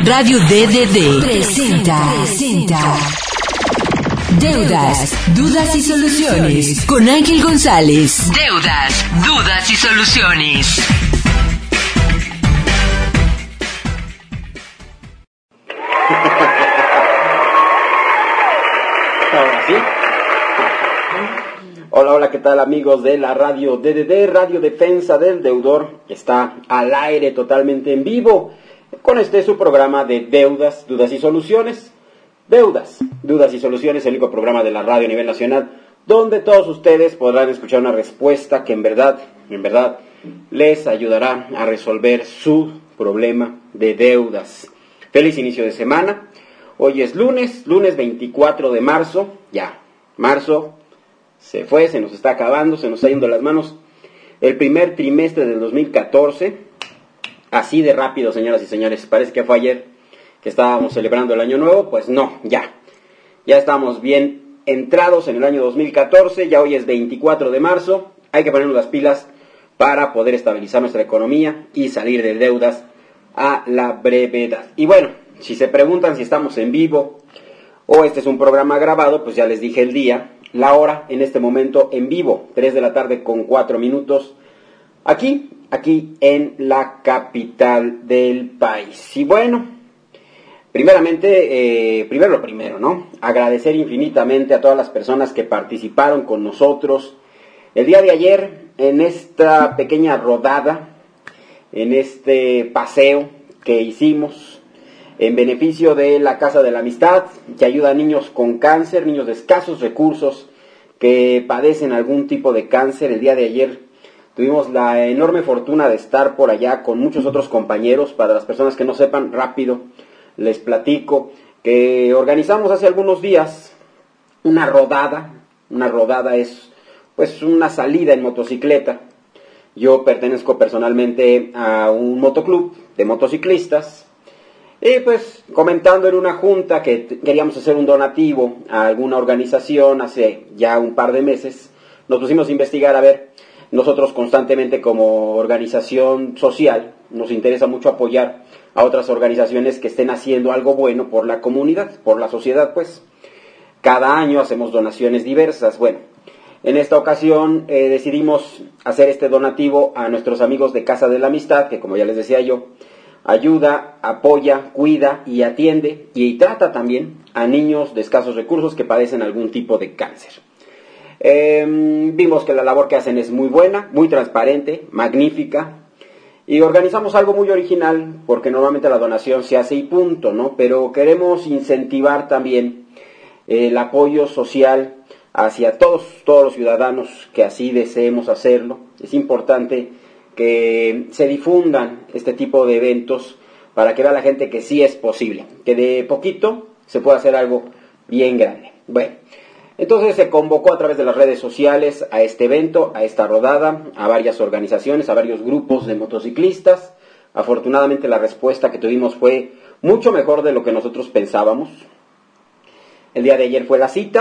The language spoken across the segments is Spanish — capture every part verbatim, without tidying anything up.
Radio D D D presenta, presenta Deudas, Dudas y Soluciones con Ángel González. Deudas, Dudas y Soluciones. Ahora sí. Hola, hola, ¿qué tal amigos de la radio D D D, Radio Defensa del Deudor? Está al aire totalmente en vivo con este su programa de Deudas, Dudas y Soluciones. Deudas, Dudas y Soluciones, el único programa de la radio a nivel nacional donde todos ustedes podrán escuchar una respuesta que en verdad, en verdad les ayudará a resolver su problema de deudas. Feliz inicio de semana. Hoy es lunes, lunes veinticuatro de marzo, ya, marzo se fue, se nos está acabando, se nos está yendo las manos el primer trimestre del dos mil catorce, así de rápido, señoras y señores, parece que fue ayer que estábamos celebrando el año nuevo, pues no, ya, ya estamos bien entrados en el año dos mil catorce, ya hoy es veinticuatro de marzo, hay que ponernos las pilas para poder estabilizar nuestra economía y salir de deudas a la brevedad. Y bueno, si se preguntan si estamos en vivo o este es un programa grabado, pues ya les dije el día, la hora en este momento en vivo, tres de la tarde con cuatro minutos, aquí, aquí en la capital del país. Y bueno, primeramente, eh, primero lo primero, ¿no? Agradecer infinitamente a todas las personas que participaron con nosotros el día de ayer en esta pequeña rodada, en este paseo que hicimos en beneficio de la Casa de la Amistad, que ayuda a niños con cáncer, niños de escasos recursos que padecen algún tipo de cáncer. El día de ayer tuvimos la enorme fortuna de estar por allá con muchos otros compañeros. Para las personas que no sepan, rápido les platico que organizamos hace algunos días una rodada. Una rodada es pues una salida en motocicleta. Yo pertenezco personalmente a un motoclub de motociclistas. Y pues comentando en una junta que t- queríamos hacer un donativo a alguna organización hace ya un par de meses, nos pusimos a investigar, a ver, nosotros constantemente como organización social nos interesa mucho apoyar a otras organizaciones que estén haciendo algo bueno por la comunidad, por la sociedad, pues. Cada año hacemos donaciones diversas. Bueno, en esta ocasión eh, decidimos hacer este donativo a nuestros amigos de Casa de la Amistad, que como ya les decía yo, ayuda, apoya, cuida y atiende y trata también a niños de escasos recursos que padecen algún tipo de cáncer. Eh, vimos que la labor que hacen es muy buena, muy transparente, magnífica, y organizamos algo muy original porque normalmente la donación se hace y punto, ¿no? Pero queremos incentivar también el apoyo social hacia todos, todos los ciudadanos que así deseemos hacerlo. Es importante que se difundan este tipo de eventos para que vea la gente que sí es posible, que de poquito se puede hacer algo bien grande. Bueno, entonces se convocó a través de las redes sociales a este evento, a esta rodada, a varias organizaciones, a varios grupos de motociclistas. Afortunadamente la respuesta que tuvimos fue mucho mejor de lo que nosotros pensábamos. El día de ayer fue la cita.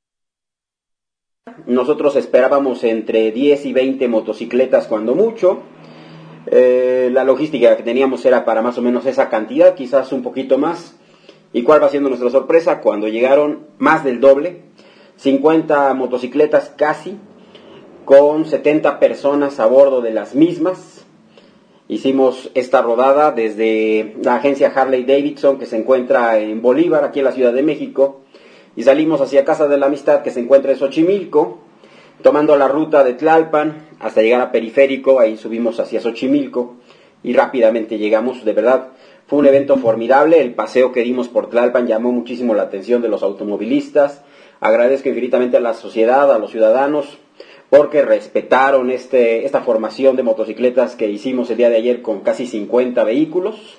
Nosotros esperábamos entre diez y veinte motocicletas cuando mucho. Eh, la logística que teníamos era para más o menos esa cantidad, quizás un poquito más. ¿Y cuál va siendo nuestra sorpresa? Cuando llegaron más del doble, cincuenta motocicletas casi, con setenta personas a bordo de las mismas. Hicimos esta rodada desde la agencia Harley Davidson, que se encuentra en Bolívar, aquí en la Ciudad de México, y salimos hacia Casa de la Amistad, que se encuentra en Xochimilco, tomando la ruta de Tlalpan hasta llegar a Periférico. Ahí subimos hacia Xochimilco y rápidamente llegamos. De verdad, fue un evento formidable. El paseo que dimos por Tlalpan llamó muchísimo la atención de los automovilistas. Agradezco infinitamente a la sociedad, a los ciudadanos, porque respetaron este, esta formación de motocicletas que hicimos el día de ayer con casi cincuenta vehículos.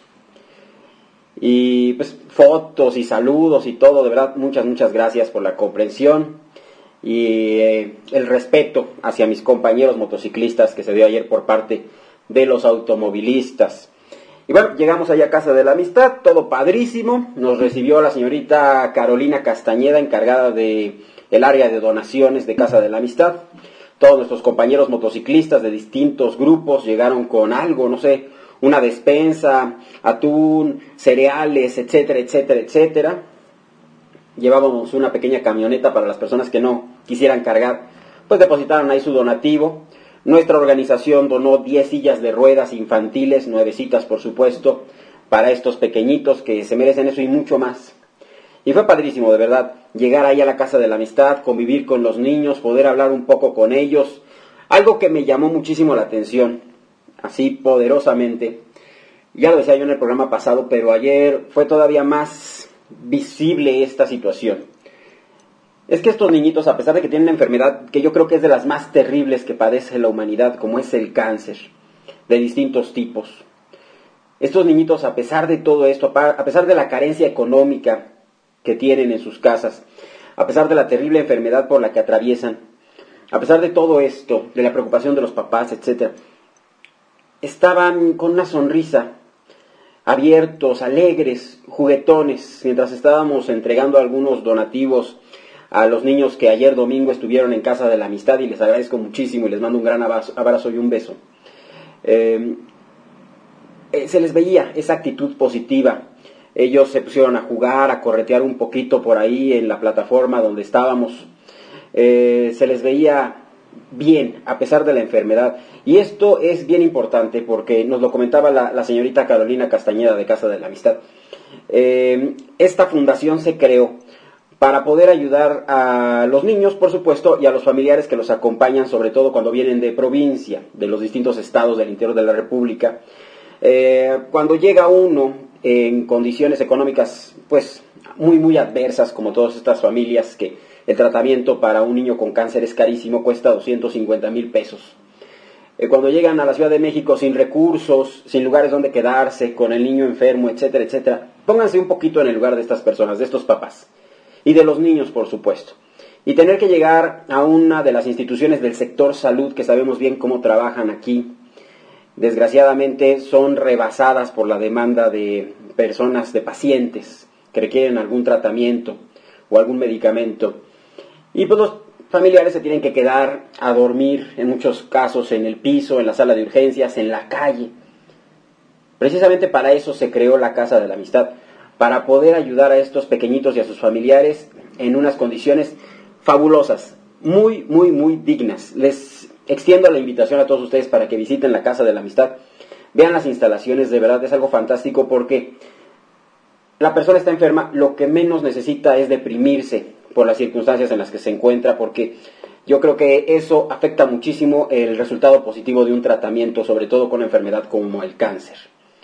Y pues fotos y saludos y todo, de verdad, muchas, muchas gracias por la comprensión y eh, el respeto hacia mis compañeros motociclistas que se dio ayer por parte de los automovilistas. Y bueno, llegamos allá a Casa de la Amistad, todo padrísimo. Nos recibió la señorita Carolina Castañeda, encargada de el área de donaciones de Casa de la Amistad. Todos nuestros compañeros motociclistas de distintos grupos llegaron con algo, no sé, una despensa, atún, cereales, etcétera, etcétera, etcétera. Llevábamos una pequeña camioneta para las personas que no quisieran cargar, pues depositaron ahí su donativo. Nuestra organización donó diez sillas de ruedas infantiles, nuevecitas por supuesto, para estos pequeñitos que se merecen eso y mucho más. Y fue padrísimo, de verdad, llegar ahí a la Casa de la Amistad, convivir con los niños, poder hablar un poco con ellos. Algo que me llamó muchísimo la atención, así poderosamente, ya lo decía yo en el programa pasado, pero ayer fue todavía más visible esta situación. Es que estos niñitos, a pesar de que tienen una enfermedad que yo creo que es de las más terribles que padece la humanidad, como es el cáncer, de distintos tipos, estos niñitos, a pesar de todo esto, a pesar de la carencia económica que tienen en sus casas, a pesar de la terrible enfermedad por la que atraviesan, a pesar de todo esto, de la preocupación de los papás, etcétera, estaban con una sonrisa, abiertos, alegres, juguetones, mientras estábamos entregando algunos donativos a los niños que ayer domingo estuvieron en Casa de la Amistad, y les agradezco muchísimo y les mando un gran abrazo, abrazo y un beso. Eh, eh, se les veía esa actitud positiva. Ellos se pusieron a jugar, a corretear un poquito por ahí en la plataforma donde estábamos. Eh, se les veía bien, a pesar de la enfermedad. Y esto es bien importante porque nos lo comentaba la, la señorita Carolina Castañeda de Casa de la Amistad. Eh, esta fundación se creó para poder ayudar a los niños, por supuesto, y a los familiares que los acompañan, sobre todo cuando vienen de provincia, de los distintos estados del interior de la República. Eh, cuando llega uno en condiciones económicas, pues, muy, muy adversas, como todas estas familias, que el tratamiento para un niño con cáncer es carísimo, cuesta doscientos cincuenta mil pesos. Eh, cuando llegan a la Ciudad de México sin recursos, sin lugares donde quedarse, con el niño enfermo, etcétera, etcétera, pónganse un poquito en el lugar de estas personas, de estos papás. Y de los niños, por supuesto. Y tener que llegar a una de las instituciones del sector salud, que sabemos bien cómo trabajan aquí, desgraciadamente son rebasadas por la demanda de personas, de pacientes, que requieren algún tratamiento o algún medicamento. Y pues los familiares se tienen que quedar a dormir, en muchos casos, en el piso, en la sala de urgencias, en la calle. Precisamente para eso se creó la Casa de la Amistad, para poder ayudar a estos pequeñitos y a sus familiares en unas condiciones fabulosas, muy, muy, muy dignas. Les extiendo la invitación a todos ustedes para que visiten la Casa de la Amistad, vean las instalaciones, de verdad es algo fantástico porque la persona está enferma, lo que menos necesita es deprimirse por las circunstancias en las que se encuentra, porque yo creo que eso afecta muchísimo el resultado positivo de un tratamiento, sobre todo con una enfermedad como el cáncer.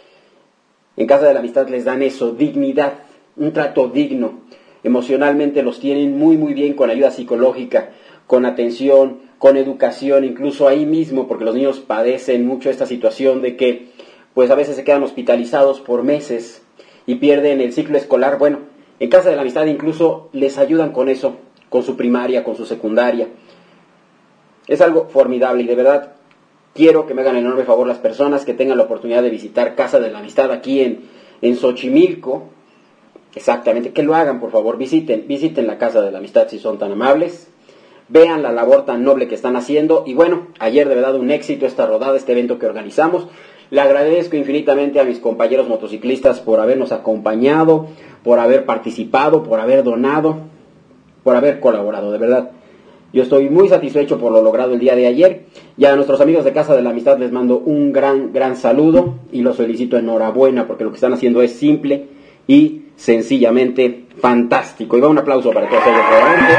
En Casa de la Amistad les dan eso, dignidad, un trato digno. Emocionalmente los tienen muy muy bien, con ayuda psicológica, con atención, con educación, incluso ahí mismo, porque los niños padecen mucho esta situación de que pues a veces se quedan hospitalizados por meses y pierden el ciclo escolar. Bueno, en Casa de la Amistad incluso les ayudan con eso, con su primaria, con su secundaria. Es algo formidable y de verdad quiero que me hagan el enorme favor las personas que tengan la oportunidad de visitar Casa de la Amistad aquí en, en Xochimilco. Exactamente, que lo hagan, por favor, visiten, visiten la Casa de la Amistad si son tan amables, vean la labor tan noble que están haciendo. Y bueno, ayer de verdad un éxito esta rodada, este evento que organizamos. Le agradezco infinitamente a mis compañeros motociclistas por habernos acompañado, por haber participado, por haber donado, por haber colaborado, de verdad. Yo estoy muy satisfecho por lo logrado el día de ayer. Y a nuestros amigos de Casa de la Amistad les mando un gran, gran saludo y los felicito, enhorabuena, porque lo que están haciendo es simple y sencillamente fantástico. Y va un aplauso para todos ellos, realmente.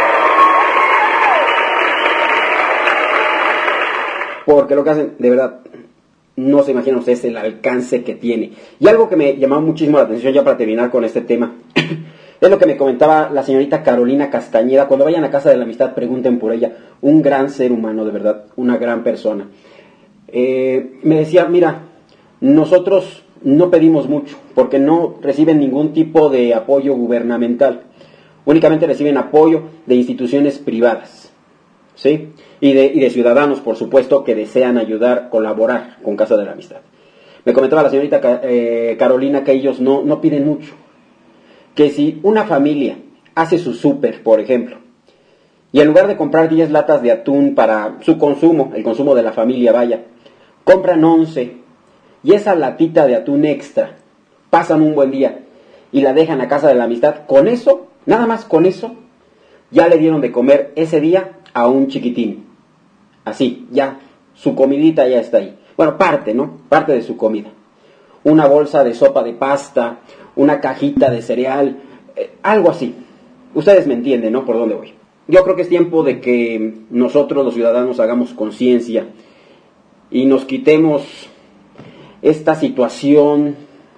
Porque lo que hacen, de verdad, no se imaginan ustedes el alcance que tiene. Y algo que me llamaba muchísimo la atención, ya para terminar con este tema, es lo que me comentaba la señorita Carolina Castañeda. Cuando vayan a Casa de la Amistad, pregunten por ella. Un gran ser humano, de verdad, una gran persona. Eh, me decía, mira, nosotros no pedimos mucho, porque no reciben ningún tipo de apoyo gubernamental. Únicamente reciben apoyo de instituciones privadas, ¿sí? Y de, y de ciudadanos, por supuesto, que desean ayudar, colaborar con Casa de la Amistad. Me comentaba la señorita eh, Carolina que ellos no, no piden mucho. Que si una familia hace su súper, por ejemplo, y en lugar de comprar diez latas de atún para su consumo, el consumo de la familia, vaya, compran once, y esa latita de atún extra, pasan un buen día y la dejan a casa de la amistad, con eso, nada más con eso, ya le dieron de comer ese día a un chiquitín. Así, ya, su comidita ya está ahí. Bueno, parte, ¿no? Parte de su comida. Una bolsa de sopa de pasta, una cajita de cereal, eh, algo así. Ustedes me entienden, ¿no? Por dónde voy. Yo creo que es tiempo de que nosotros los ciudadanos hagamos conciencia y nos quitemos esta situación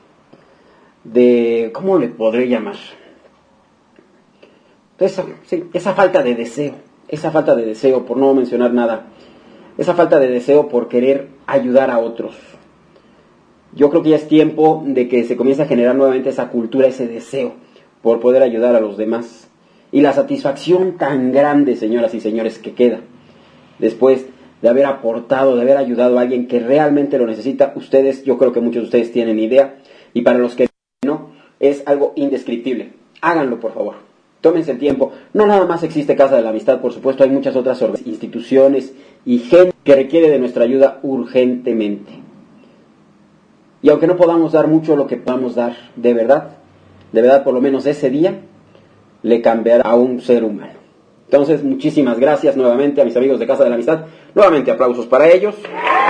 de, ¿cómo le podré llamar? Esa, sí, esa falta de deseo, esa falta de deseo, por no mencionar nada, esa falta de deseo por querer ayudar a otros. Yo creo que ya es tiempo de que se comience a generar nuevamente esa cultura, ese deseo por poder ayudar a los demás. Y la satisfacción tan grande, señoras y señores, que queda después de haber aportado, de haber ayudado a alguien que realmente lo necesita. Ustedes, yo creo que muchos de ustedes tienen idea, y para los que no, es algo indescriptible. Háganlo, por favor. Tómense el tiempo. No nada más existe Casa de la Amistad, por supuesto, hay muchas otras instituciones y gente que requiere de nuestra ayuda urgentemente. Y aunque no podamos dar mucho, lo que podamos dar, de verdad, de verdad, por lo menos ese día, le cambiará a un ser humano. Entonces, muchísimas gracias nuevamente a mis amigos de Casa de la Amistad. Nuevamente, aplausos para ellos.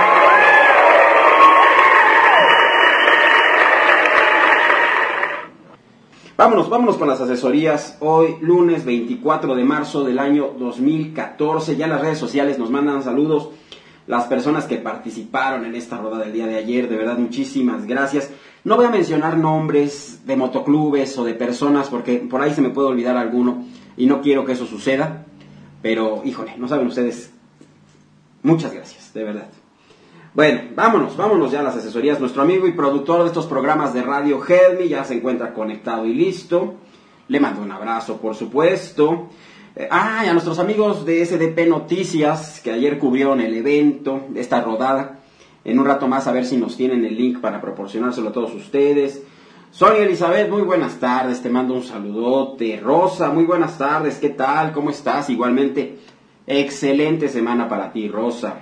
Vámonos, vámonos con las asesorías. Hoy, lunes veinticuatro de marzo del año dos mil catorce. Ya las redes sociales nos mandan saludos. Las personas que participaron en esta rodada del día de ayer, de verdad, muchísimas gracias. No voy a mencionar nombres de motoclubes o de personas porque por ahí se me puede olvidar alguno y no quiero que eso suceda. Pero, híjole, no saben ustedes. Muchas gracias, de verdad. Bueno, vámonos, vámonos ya a las asesorías. Nuestro amigo y productor de estos programas de radio, Helmi, ya se encuentra conectado y listo. Le mando un abrazo, por supuesto. Eh, ah, y a nuestros amigos de S D P Noticias, que ayer cubrieron el evento de esta rodada. En un rato más a ver si nos tienen el link para proporcionárselo a todos ustedes. Sonia Elizabeth, muy buenas tardes, te mando un saludote. Rosa, muy buenas tardes, ¿qué tal? ¿Cómo estás? Igualmente, excelente semana para ti, Rosa.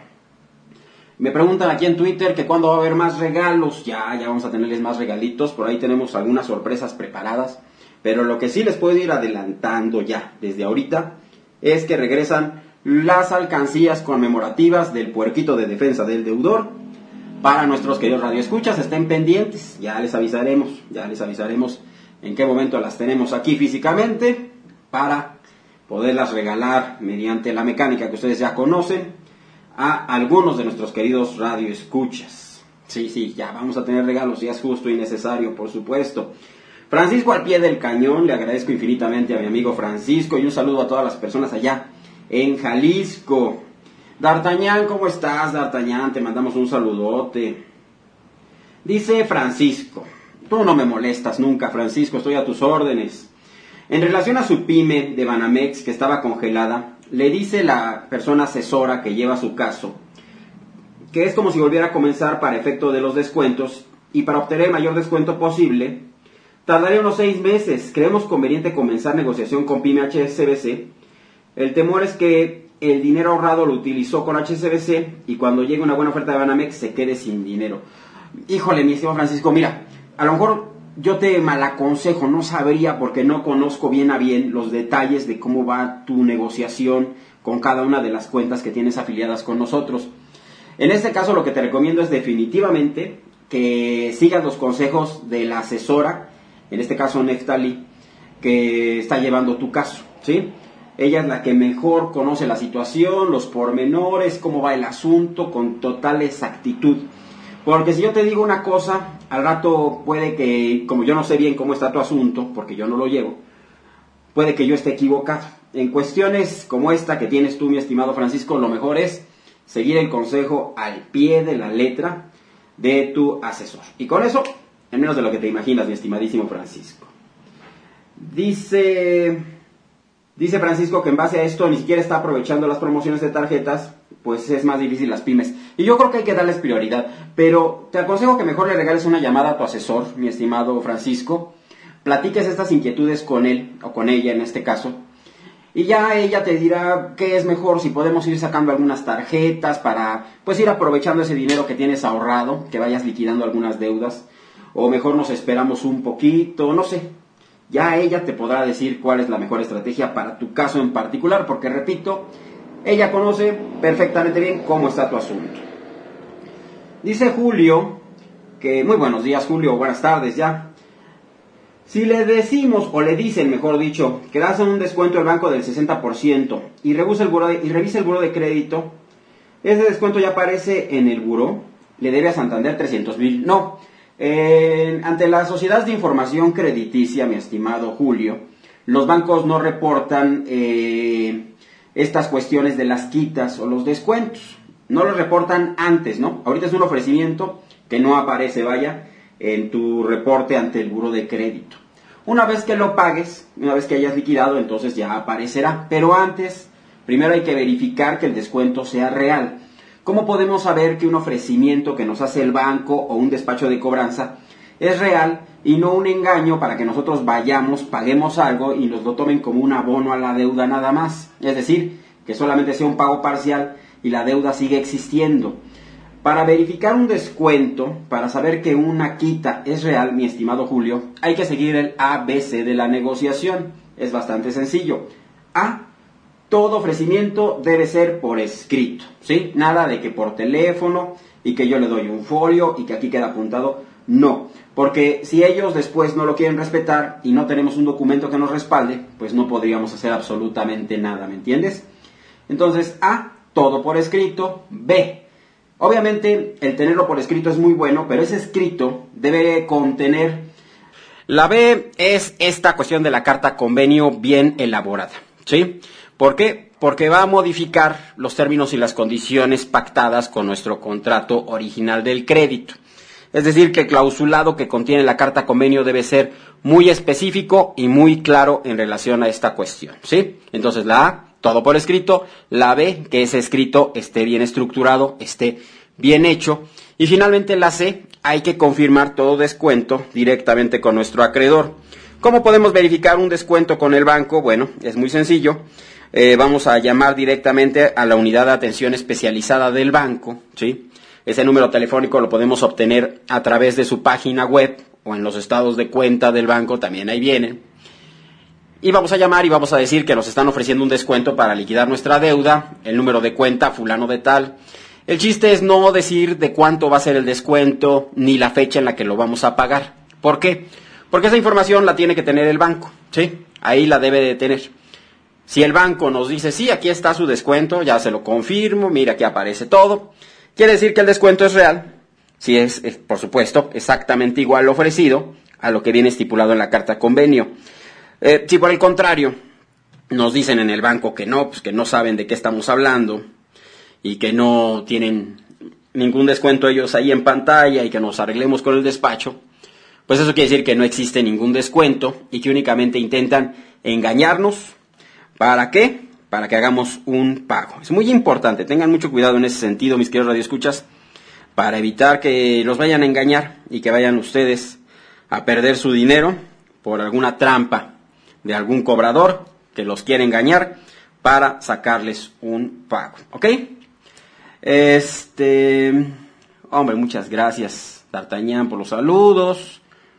Me preguntan aquí en Twitter que cuándo va a haber más regalos. Ya, ya vamos a tenerles más regalitos. Por ahí tenemos algunas sorpresas preparadas. Pero lo que sí les puedo ir adelantando ya, desde ahorita, es que regresan las alcancías conmemorativas del Puerquito de Defensa del Deudor. Para nuestros queridos radioescuchas, estén pendientes. Ya les avisaremos, ya les avisaremos en qué momento las tenemos aquí físicamente para poderlas regalar mediante la mecánica que ustedes ya conocen a algunos de nuestros queridos radioescuchas. Sí, sí, ya vamos a tener regalos, ya es justo y necesario, por supuesto. Francisco al pie del cañón, le agradezco infinitamente a mi amigo Francisco y un saludo a todas las personas allá en Jalisco. D'Artagnan, ¿cómo estás, D'Artagnan? Te mandamos un saludote. Dice Francisco, tú no me molestas nunca, Francisco, estoy a tus órdenes. En relación a su pyme de Banamex que estaba congelada, le dice la persona asesora que lleva su caso que es como si volviera a comenzar para efecto de los descuentos y para obtener el mayor descuento posible tardaría unos seis meses. Creemos conveniente comenzar negociación con Pyme H S B C. El temor es que el dinero ahorrado lo utilizó con H S B C y cuando llegue una buena oferta de Banamex se quede sin dinero. Híjole, mi estimado Francisco, mira, a lo mejor yo te malaconsejo, no sabría porque no conozco bien a bien los detalles de cómo va tu negociación con cada una de las cuentas que tienes afiliadas con nosotros. En este caso lo que te recomiendo es definitivamente que sigas los consejos de la asesora, en este caso Neftali, que está llevando tu caso, ¿sí? Ella es la que mejor conoce la situación, los pormenores, cómo va el asunto con total exactitud. Porque si yo te digo una cosa, al rato puede que, como yo no sé bien cómo está tu asunto, porque yo no lo llevo, puede que yo esté equivocado. En cuestiones como esta que tienes tú, mi estimado Francisco, lo mejor es seguir el consejo al pie de la letra de tu asesor. Y con eso, en menos de lo que te imaginas, mi estimadísimo Francisco. Dice, dice Francisco que en base a esto ni siquiera está aprovechando las promociones de tarjetas, pues es más difícil las pymes. Y yo creo que hay que darles prioridad. Pero te aconsejo que mejor le regales una llamada a tu asesor, mi estimado Francisco. Platiques estas inquietudes con él, o con ella en este caso. Y ya ella te dirá qué es mejor, si podemos ir sacando algunas tarjetas para pues ir aprovechando ese dinero que tienes ahorrado, que vayas liquidando algunas deudas, o mejor nos esperamos un poquito, no sé. Ya ella te podrá decir cuál es la mejor estrategia para tu caso en particular, porque repito, ella conoce perfectamente bien cómo está tu asunto. Dice Julio, que muy buenos días Julio, buenas tardes ya. Si le decimos, o le dicen mejor dicho, que das un descuento al banco del sesenta por ciento y revisa el buró de, y revisa el buró de crédito, ese descuento ya aparece en el buró, le debe a Santander trescientos mil. No, eh, ante la Sociedad de Información Crediticia, mi estimado Julio, los bancos no reportan eh, estas cuestiones de las quitas o los descuentos. No los reportan antes, ¿no? Ahorita es un ofrecimiento que no aparece, vaya, en tu reporte ante el buró de crédito. Una vez que lo pagues, una vez que hayas liquidado, entonces ya aparecerá. Pero antes, primero hay que verificar que el descuento sea real. ¿Cómo podemos saber que un ofrecimiento que nos hace el banco o un despacho de cobranza es real y no un engaño para que nosotros vayamos, paguemos algo y nos lo tomen como un abono a la deuda nada más? Es decir, que solamente sea un pago parcial y la deuda sigue existiendo. Para verificar un descuento, para saber que una quita es real, mi estimado Julio, hay que seguir el A B C de la negociación. Es bastante sencillo. A, todo ofrecimiento debe ser por escrito, ¿sí? Nada de que por teléfono y que yo le doy un folio y que aquí queda apuntado. No, porque si ellos después no lo quieren respetar y no tenemos un documento que nos respalde, pues no podríamos hacer absolutamente nada, ¿me entiendes? Entonces, A, todo por escrito. B, obviamente, el tenerlo por escrito es muy bueno, pero ese escrito debe contener... La B es esta cuestión de la carta convenio bien elaborada, ¿sí? ¿Por qué? Porque va a modificar los términos y las condiciones pactadas con nuestro contrato original del crédito. Es decir, que el clausulado que contiene la carta convenio debe ser muy específico y muy claro en relación a esta cuestión, ¿sí? Entonces, la A, todo por escrito. La B, que ese escrito esté bien estructurado, esté bien hecho. Y finalmente la C, hay que confirmar todo descuento directamente con nuestro acreedor. ¿Cómo podemos verificar un descuento con el banco? Bueno, es muy sencillo. Eh, vamos a llamar directamente a la unidad de atención especializada del banco, ¿sí? Ese número telefónico lo podemos obtener a través de su página web o en los estados de cuenta del banco, también ahí vienen. Y vamos a llamar y vamos a decir que nos están ofreciendo un descuento para liquidar nuestra deuda, el número de cuenta fulano de tal. El chiste es no decir de cuánto va a ser el descuento ni la fecha en la que lo vamos a pagar. ¿Por qué? Porque esa información la tiene que tener el banco, ¿sí? Ahí la debe de tener. Si el banco nos dice, sí, aquí está su descuento, ya se lo confirmo, mira, aquí aparece todo, quiere decir que el descuento es real. Si es, es, por supuesto, exactamente igual lo ofrecido a lo que viene estipulado en la carta convenio. Eh, si por el contrario nos dicen en el banco que no, pues que no saben de qué estamos hablando y que no tienen ningún descuento ellos ahí en pantalla y que nos arreglemos con el despacho, pues eso quiere decir que no existe ningún descuento y que únicamente intentan engañarnos. ¿Para qué? Para que hagamos un pago. Es muy importante, tengan mucho cuidado en ese sentido, mis queridos radioescuchas, para evitar que los vayan a engañar y que vayan ustedes a perder su dinero por alguna trampa de algún cobrador que los quiere engañar para sacarles un pago, ¿ok? Este, hombre, muchas gracias, D'Artagnan, por los saludos.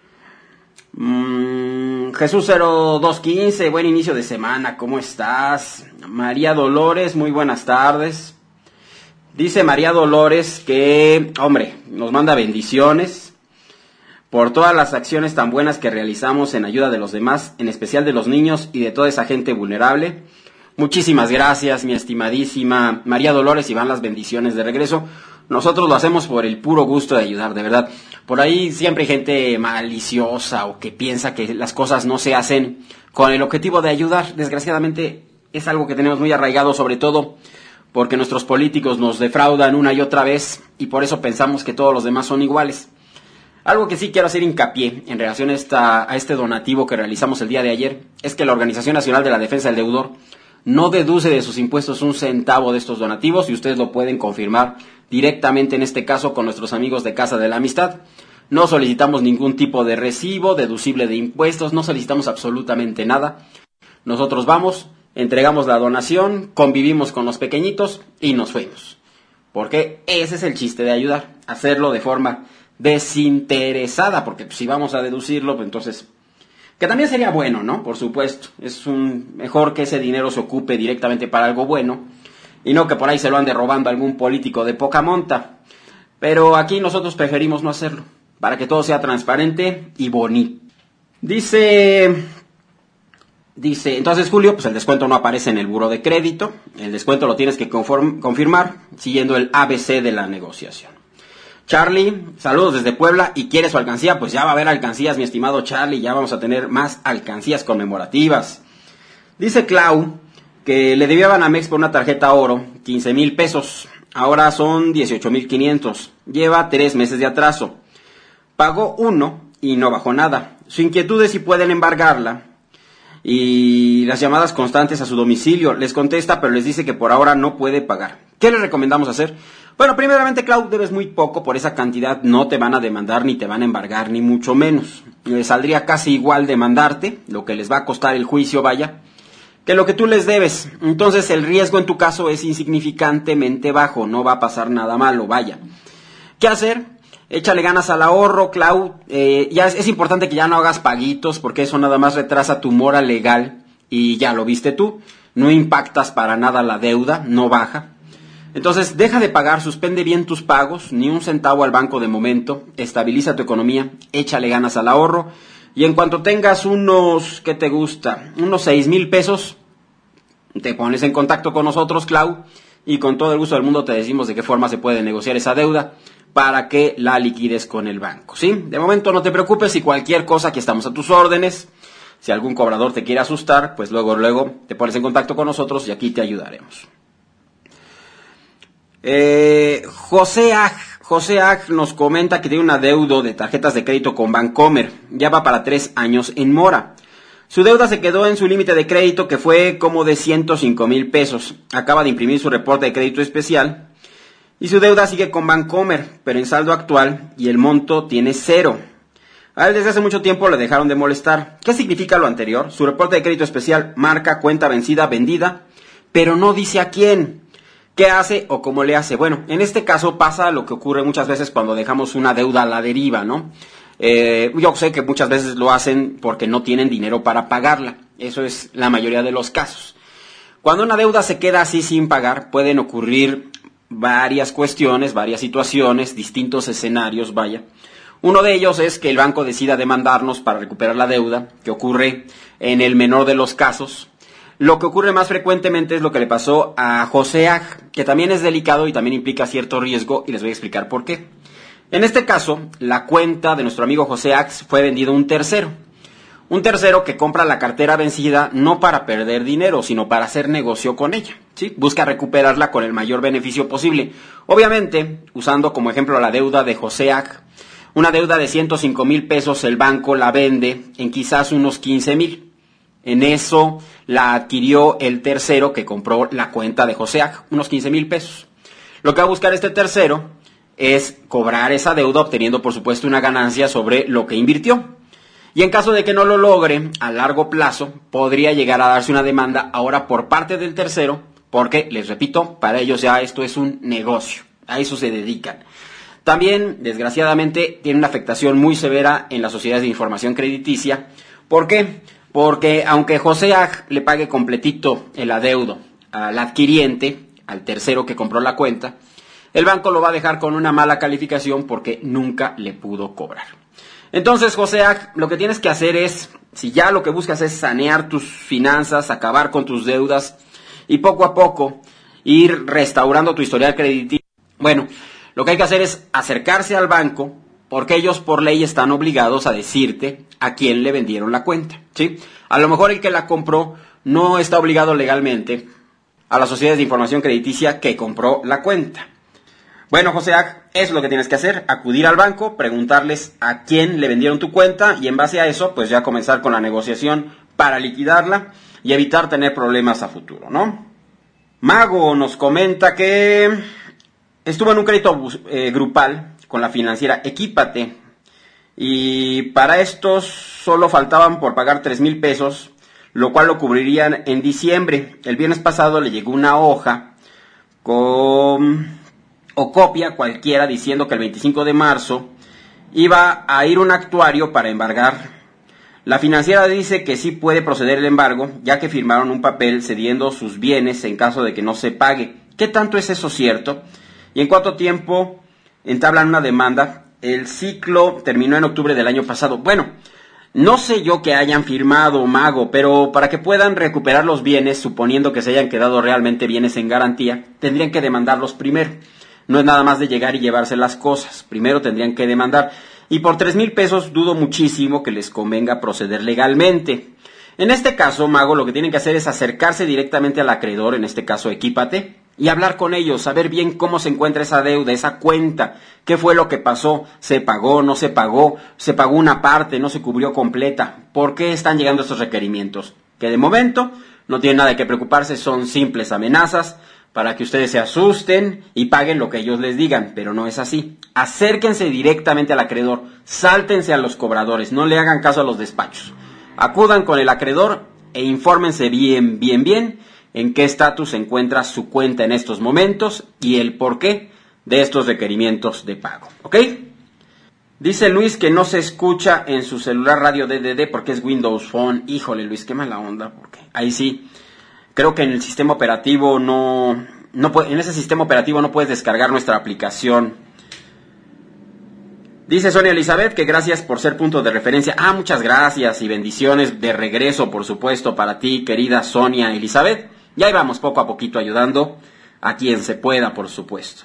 Mm, Jesús cero dos quince, buen inicio de semana, ¿cómo estás? María Dolores, muy buenas tardes. Dice María Dolores que, hombre, nos manda bendiciones por todas las acciones tan buenas que realizamos en ayuda de los demás, en especial de los niños y de toda esa gente vulnerable. Muchísimas gracias, mi estimadísima María Dolores, y van las bendiciones de regreso. Nosotros lo hacemos por el puro gusto de ayudar, de verdad. Por ahí siempre hay gente maliciosa o que piensa que las cosas no se hacen con el objetivo de ayudar. Desgraciadamente es algo que tenemos muy arraigado, sobre todo porque nuestros políticos nos defraudan una y otra vez y por eso pensamos que todos los demás son iguales. Algo que sí quiero hacer hincapié en relación a, esta, a este donativo que realizamos el día de ayer es que la Organización Nacional de la Defensa del Deudor no deduce de sus impuestos un centavo de estos donativos y ustedes lo pueden confirmar directamente en este caso con nuestros amigos de Casa de la Amistad. No solicitamos ningún tipo de recibo deducible de impuestos, no solicitamos absolutamente nada. Nosotros vamos entregamos la donación, convivimos con los pequeñitos y nos fuimos. Porque ese es el chiste de ayudar, hacerlo de forma desinteresada, porque pues, si vamos a deducirlo, pues entonces, que también sería bueno, ¿no? Por supuesto, es un, mejor que ese dinero se ocupe directamente para algo bueno, y no que por ahí se lo ande robando algún político de poca monta. Pero aquí nosotros preferimos no hacerlo, para que todo sea transparente y bonito. Dice, dice, entonces Julio, pues el descuento no aparece en el buró de crédito, el descuento lo tienes que conform, confirmar siguiendo el A B C de la negociación. Charlie, saludos desde Puebla, y quiere su alcancía, pues ya va a haber alcancías, mi estimado Charlie, ya vamos a tener más alcancías conmemorativas. Dice Clau que le debían a Mex por una tarjeta oro quince mil pesos, ahora son dieciocho mil quinientos, lleva tres meses de atraso. Pagó uno y no bajó nada. Su inquietud es si pueden embargarla y las llamadas constantes a su domicilio. Les contesta, pero les dice que por ahora no puede pagar. ¿Qué les recomendamos hacer? Bueno, primeramente, Clau, debes muy poco, por esa cantidad no te van a demandar ni te van a embargar, ni mucho menos. Les saldría casi igual demandarte, lo que les va a costar el juicio, vaya, que lo que tú les debes. Entonces el riesgo en tu caso es insignificantemente bajo, no va a pasar nada malo, vaya. ¿Qué hacer? Échale ganas al ahorro, Clau. Eh, ya es, es importante que ya no hagas paguitos, porque eso nada más retrasa tu mora legal, y ya lo viste tú. No impactas para nada la deuda, no baja. Entonces deja de pagar, suspende bien tus pagos, ni un centavo al banco de momento, estabiliza tu economía, échale ganas al ahorro, y en cuanto tengas unos, ¿qué te gusta? Unos seis mil pesos, te pones en contacto con nosotros, Clau, y con todo el gusto del mundo te decimos de qué forma se puede negociar esa deuda para que la liquides con el banco, ¿sí? De momento no te preocupes, y cualquier cosa aquí estamos a tus órdenes. Si algún cobrador te quiere asustar, pues luego, luego te pones en contacto con nosotros y aquí te ayudaremos. Eh, José Ag, José Ag nos comenta que tiene un adeudo de tarjetas de crédito con Bancomer, ya va para tres años en mora. Su deuda se quedó en su límite de crédito, que fue como de ciento cinco mil pesos. Acaba de imprimir su reporte de crédito especial y su deuda sigue con Bancomer, pero en saldo actual, y el monto tiene cero. A él desde hace mucho tiempo le dejaron de molestar. ¿Qué significa lo anterior? Su reporte de crédito especial marca cuenta vencida, vendida, pero no dice a quién. ¿Qué hace o cómo le hace? Bueno, en este caso pasa lo que ocurre muchas veces cuando dejamos una deuda a la deriva, ¿no? Eh, yo sé que muchas veces lo hacen porque no tienen dinero para pagarla. Eso es la mayoría de los casos. Cuando una deuda se queda así sin pagar, pueden ocurrir varias cuestiones, varias situaciones, distintos escenarios, vaya. Uno de ellos es que el banco decida demandarnos para recuperar la deuda, que ocurre en el menor de los casos. Lo que ocurre más frecuentemente es lo que le pasó a José Ag, que también es delicado y también implica cierto riesgo, y les voy a explicar por qué. En este caso, la cuenta de nuestro amigo José Ag fue vendida a un tercero. Un tercero que compra la cartera vencida no para perder dinero, sino para hacer negocio con ella, ¿sí? Busca recuperarla con el mayor beneficio posible. Obviamente, usando como ejemplo la deuda de José Ag, una deuda de ciento cinco mil pesos, el banco la vende en quizás unos quince mil. En eso la adquirió el tercero que compró la cuenta de José Ag, unos quince mil pesos. Lo que va a buscar este tercero es cobrar esa deuda, obteniendo por supuesto una ganancia sobre lo que invirtió. Y en caso de que no lo logre, a largo plazo, podría llegar a darse una demanda ahora por parte del tercero, porque, les repito, para ellos ya esto es un negocio, a eso se dedican. También, desgraciadamente, tiene una afectación muy severa en las sociedades de información crediticia. ¿Por qué? Porque aunque José Ag le pague completito el adeudo al adquiriente, al tercero que compró la cuenta, el banco lo va a dejar con una mala calificación porque nunca le pudo cobrar. Entonces, José Ag, lo que tienes que hacer es, si ya lo que buscas es sanear tus finanzas, acabar con tus deudas y poco a poco ir restaurando tu historial crediticio, bueno, lo que hay que hacer es acercarse al banco, porque ellos por ley están obligados a decirte a quién le vendieron la cuenta, ¿sí? A lo mejor el que la compró no está obligado legalmente a las sociedades de información crediticia que compró la cuenta. Bueno, José Ag, eso es lo que tienes que hacer, acudir al banco, preguntarles a quién le vendieron tu cuenta y en base a eso, pues ya comenzar con la negociación para liquidarla y evitar tener problemas a futuro, ¿no? Mago nos comenta que estuvo en un crédito eh, grupal con la financiera Equípate y para estos solo faltaban por pagar tres mil pesos, lo cual lo cubrirían en diciembre. El viernes pasado le llegó una hoja con, o copia cualquiera diciendo que el veinticinco de marzo iba a ir un actuario para embargar. La financiera dice que sí puede proceder el embargo, ya que firmaron un papel cediendo sus bienes en caso de que no se pague. ¿Qué tanto es eso cierto? ¿Y en cuánto tiempo entablan una demanda? El ciclo terminó en octubre del año pasado. Bueno, no sé yo que hayan firmado, Mago, pero para que puedan recuperar los bienes, suponiendo que se hayan quedado realmente bienes en garantía, tendrían que demandarlos primero. No es nada más de llegar y llevarse las cosas. Primero tendrían que demandar. Y por tres mil pesos dudo muchísimo que les convenga proceder legalmente. En este caso, Mago, lo que tienen que hacer es acercarse directamente al acreedor, en este caso Equípate, y hablar con ellos, saber bien cómo se encuentra esa deuda, esa cuenta, qué fue lo que pasó, se pagó, no se pagó, se pagó una parte, no se cubrió completa, por qué están llegando estos requerimientos. Que de momento no tienen nada de qué preocuparse, son simples amenazas para que ustedes se asusten y paguen lo que ellos les digan, pero no es así. Acérquense directamente al acreedor, sáltense a los cobradores, no le hagan caso a los despachos. Acudan con el acreedor e infórmense bien, bien, bien en qué estatus se encuentra su cuenta en estos momentos y el porqué de estos requerimientos de pago, ¿ok? Dice Luis que no se escucha en su celular radio D D D porque es Windows Phone. Híjole, Luis, qué mala onda, porque ahí sí, creo que en el sistema operativo no, no puede, en ese sistema operativo no puedes descargar nuestra aplicación. Dice Sonia Elizabeth que gracias por ser punto de referencia. Ah, muchas gracias y bendiciones de regreso, por supuesto, para ti, querida Sonia Elizabeth. Y ahí vamos poco a poquito ayudando a quien se pueda, por supuesto.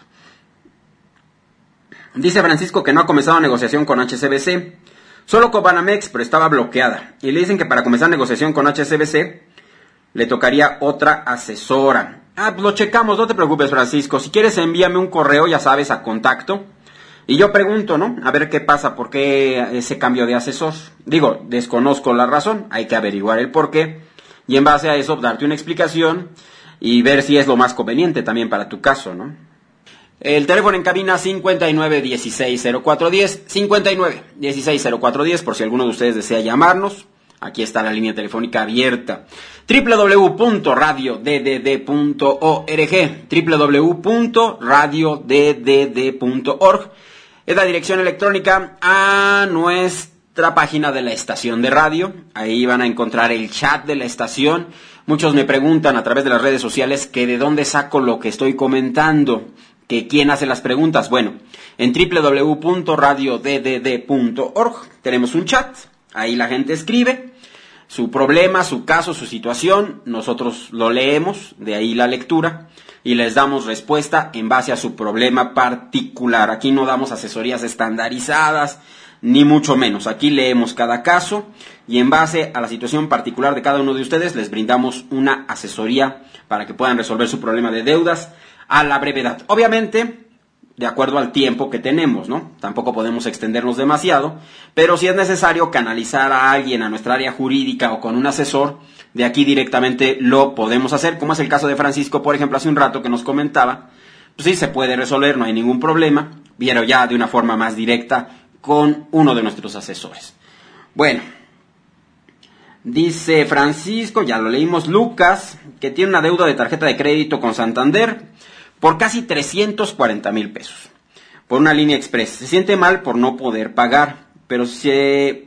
Dice Francisco que no ha comenzado negociación con H S B C, solo con Banamex, pero estaba bloqueada. Y le dicen que para comenzar negociación con H S B C le tocaría otra asesora. Ah, pues lo checamos, no te preocupes, Francisco. Si quieres envíame un correo, ya sabes, a contacto. Y yo pregunto, ¿no? A ver qué pasa, por qué ese cambio de asesor. Digo, desconozco la razón, hay que averiguar el por qué. Y en base a eso, darte una explicación y ver si es lo más conveniente también para tu caso, ¿no? El teléfono en cabina cincuenta y nueve dieciséis cero cuatro diez, cincuenta y nueve dieciséis cero cuatro diez, por si alguno de ustedes desea llamarnos. Aquí está la línea telefónica abierta. doble u doble u doble u punto radio d d d punto org, doble u doble u doble u punto radio d d d punto org. Es la dirección electrónica a nuestra página de la estación de radio. Ahí van a encontrar el chat de la estación. Muchos me preguntan a través de las redes sociales que de dónde saco lo que estoy comentando, que quién hace las preguntas. Bueno, en doble u doble u doble u punto radio d d d punto org tenemos un chat. Ahí la gente escribe su problema, su caso, su situación. Nosotros lo leemos, de ahí la lectura, y les damos respuesta en base a su problema particular. Aquí no damos asesorías estandarizadas, ni mucho menos. Aquí leemos cada caso y en base a la situación particular de cada uno de ustedes les brindamos una asesoría para que puedan resolver su problema de deudas a la brevedad. Obviamente, de acuerdo al tiempo que tenemos, ¿no? Tampoco podemos extendernos demasiado, pero si es necesario canalizar a alguien a nuestra área jurídica o con un asesor, de aquí directamente lo podemos hacer, como es el caso de Francisco, por ejemplo, hace un rato que nos comentaba. Pues sí, se puede resolver, no hay ningún problema, pero ya de una forma más directa con uno de nuestros asesores. Bueno, dice Francisco, ya lo leímos, Lucas, que tiene una deuda de tarjeta de crédito con Santander por casi trescientos cuarenta mil pesos, por una línea express. Se siente mal por no poder pagar, pero se,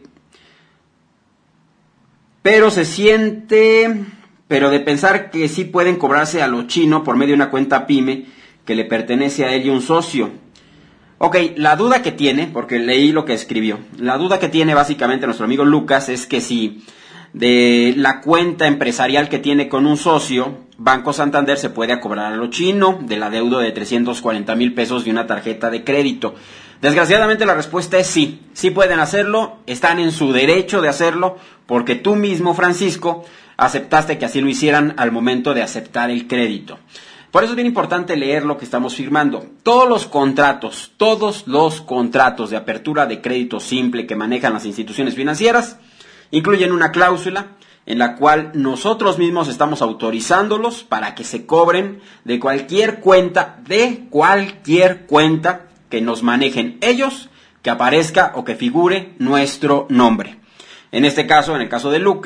pero se siente, pero de pensar que sí pueden cobrarse a lo chino por medio de una cuenta pyme que le pertenece a él y un socio. Ok, la duda que tiene, porque leí lo que escribió, la duda que tiene básicamente nuestro amigo Lucas es que si de la cuenta empresarial que tiene con un socio, Banco Santander se puede cobrar a lo chino de la deuda de trescientos cuarenta mil pesos de una tarjeta de crédito. Desgraciadamente la respuesta es sí, sí pueden hacerlo, están en su derecho de hacerlo, porque tú mismo, Francisco, aceptaste que así lo hicieran al momento de aceptar el crédito. Por eso es bien importante leer lo que estamos firmando. Todos los contratos, todos los contratos de apertura de crédito simple que manejan las instituciones financieras incluyen una cláusula en la cual nosotros mismos estamos autorizándolos para que se cobren de cualquier cuenta, de cualquier cuenta que nos manejen ellos, que aparezca o que figure nuestro nombre. En este caso, en el caso de Lucas,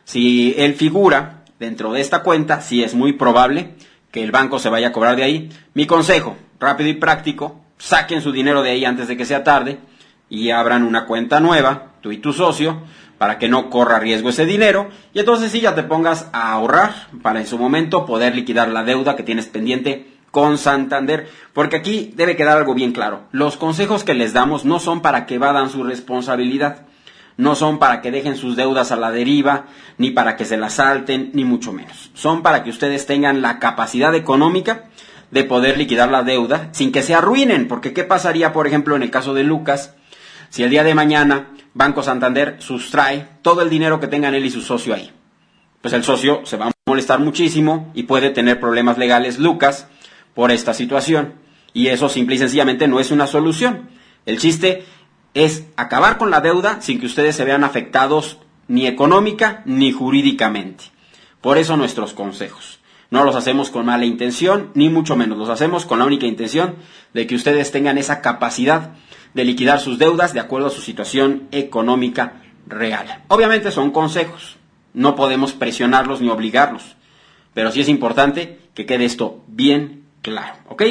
Si él figura dentro de esta cuenta, sí es muy probable que el banco se vaya a cobrar de ahí. Mi consejo, rápido y práctico, saquen su dinero de ahí antes de que sea tarde y abran una cuenta nueva, tú y tu socio, para que no corra riesgo ese dinero, y entonces sí ya te pongas a ahorrar para en su momento poder liquidar la deuda que tienes pendiente con Santander, porque aquí debe quedar algo bien claro. Los consejos que les damos no son para que evadan su responsabilidad, no son para que dejen sus deudas a la deriva, ni para que se las salten, ni mucho menos. Son para que ustedes tengan la capacidad económica de poder liquidar la deuda sin que se arruinen, porque ¿qué pasaría, por ejemplo, en el caso de Lucas, si el día de mañana Banco Santander sustrae todo el dinero que tengan él y su socio ahí? Pues el socio se va a molestar muchísimo y puede tener problemas legales Lucas por esta situación. Y eso simple y sencillamente no es una solución. El chiste es acabar con la deuda sin que ustedes se vean afectados ni económica ni jurídicamente. Por eso nuestros consejos. No los hacemos con mala intención, ni mucho menos. Los hacemos con la única intención de que ustedes tengan esa capacidad de liquidar sus deudas de acuerdo a su situación económica real. Obviamente son consejos, no podemos presionarlos ni obligarlos, pero sí es importante que quede esto bien claro, ¿ok?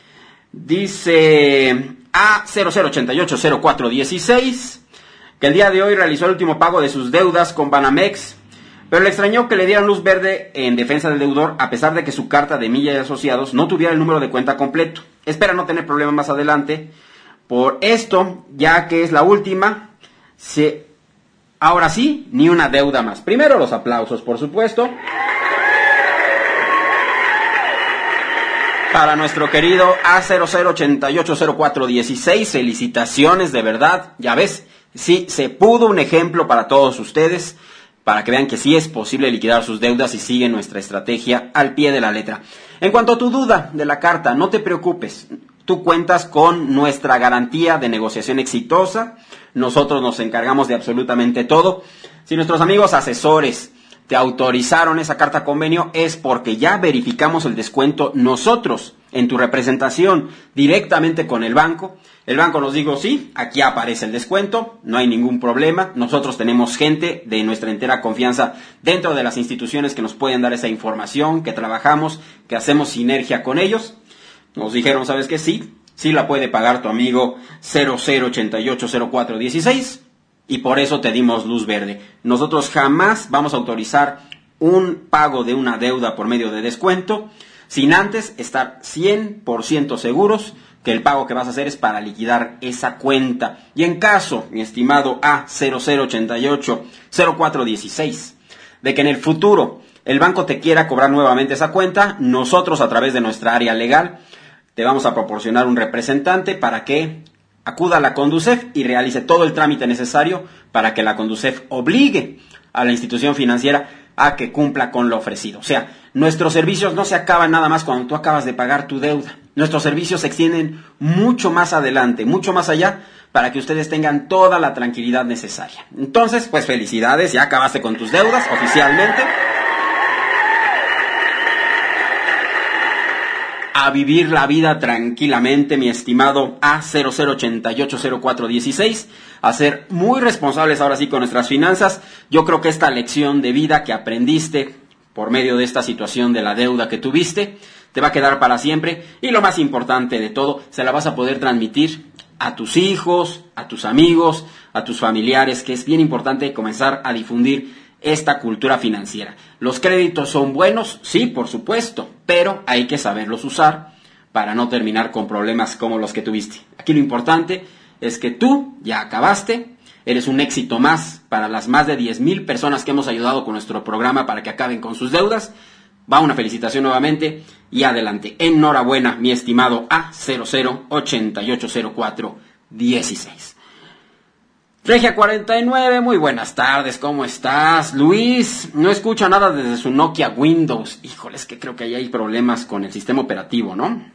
Dice A cero cero ocho ocho cero cuatro uno seis que el día de hoy realizó el último pago de sus deudas con Banamex, pero le extrañó que le dieran luz verde en defensa del deudor a pesar de que su carta de Milla y Asociados no tuviera el número de cuenta completo. Espera no tener problemas más adelante por esto, ya que es la última. Se... Ahora sí, ni una deuda más. Primero los aplausos, por supuesto, para nuestro querido A cero cero ocho ocho cero cuatro uno seis. Felicitaciones, de verdad. Ya ves, sí, se pudo, un ejemplo para todos ustedes, para que vean que sí es posible liquidar sus deudas y sigue nuestra estrategia al pie de la letra. En cuanto a tu duda de la carta, no te preocupes. Tú cuentas con nuestra garantía de negociación exitosa. Nosotros nos encargamos de absolutamente todo. Si nuestros amigos asesores te autorizaron esa carta convenio, es porque ya verificamos el descuento nosotros en tu representación directamente con el banco. El banco nos dijo, sí, aquí aparece el descuento, no hay ningún problema. Nosotros tenemos gente de nuestra entera confianza dentro de las instituciones que nos pueden dar esa información, que trabajamos, que hacemos sinergia con ellos. Nos dijeron, ¿sabes qué? Sí, sí la puede pagar tu amigo cero cero ocho ocho cero cuatro uno seis y por eso te dimos luz verde. Nosotros jamás vamos a autorizar un pago de una deuda por medio de descuento sin antes estar cien por ciento seguros que el pago que vas a hacer es para liquidar esa cuenta. Y en caso, mi estimado A cero cero ocho ocho cero cuatro uno seis, de que en el futuro el banco te quiera cobrar nuevamente esa cuenta, nosotros a través de nuestra área legal te vamos a proporcionar un representante para que acuda a la Conducef y realice todo el trámite necesario para que la Conducef obligue a la institución financiera a que cumpla con lo ofrecido. O sea, nuestros servicios no se acaban nada más cuando tú acabas de pagar tu deuda. Nuestros servicios se extienden mucho más adelante, mucho más allá, para que ustedes tengan toda la tranquilidad necesaria. Entonces, pues felicidades, ya acabaste con tus deudas oficialmente. A vivir la vida tranquilamente, mi estimado A cero cero ocho ocho cero cuatro uno seis, a ser muy responsables ahora sí con nuestras finanzas. Yo creo que esta lección de vida que aprendiste por medio de esta situación de la deuda que tuviste, te va a quedar para siempre, y lo más importante de todo, se la vas a poder transmitir a tus hijos, a tus amigos, a tus familiares, que es bien importante comenzar a difundir esta cultura financiera. ¿Los créditos son buenos? Sí, por supuesto, pero hay que saberlos usar para no terminar con problemas como los que tuviste. Aquí lo importante es que tú ya acabaste, eres un éxito más para las más de diez mil personas que hemos ayudado con nuestro programa para que acaben con sus deudas. Va una felicitación nuevamente y adelante. Enhorabuena, mi estimado A cero cero ocho ocho cero cuatro uno seis. Regia cuarenta y nueve, muy buenas tardes, ¿cómo estás? Luis, no escucha nada desde su Nokia Windows. Híjoles, que creo que ahí hay problemas con el sistema operativo, ¿no?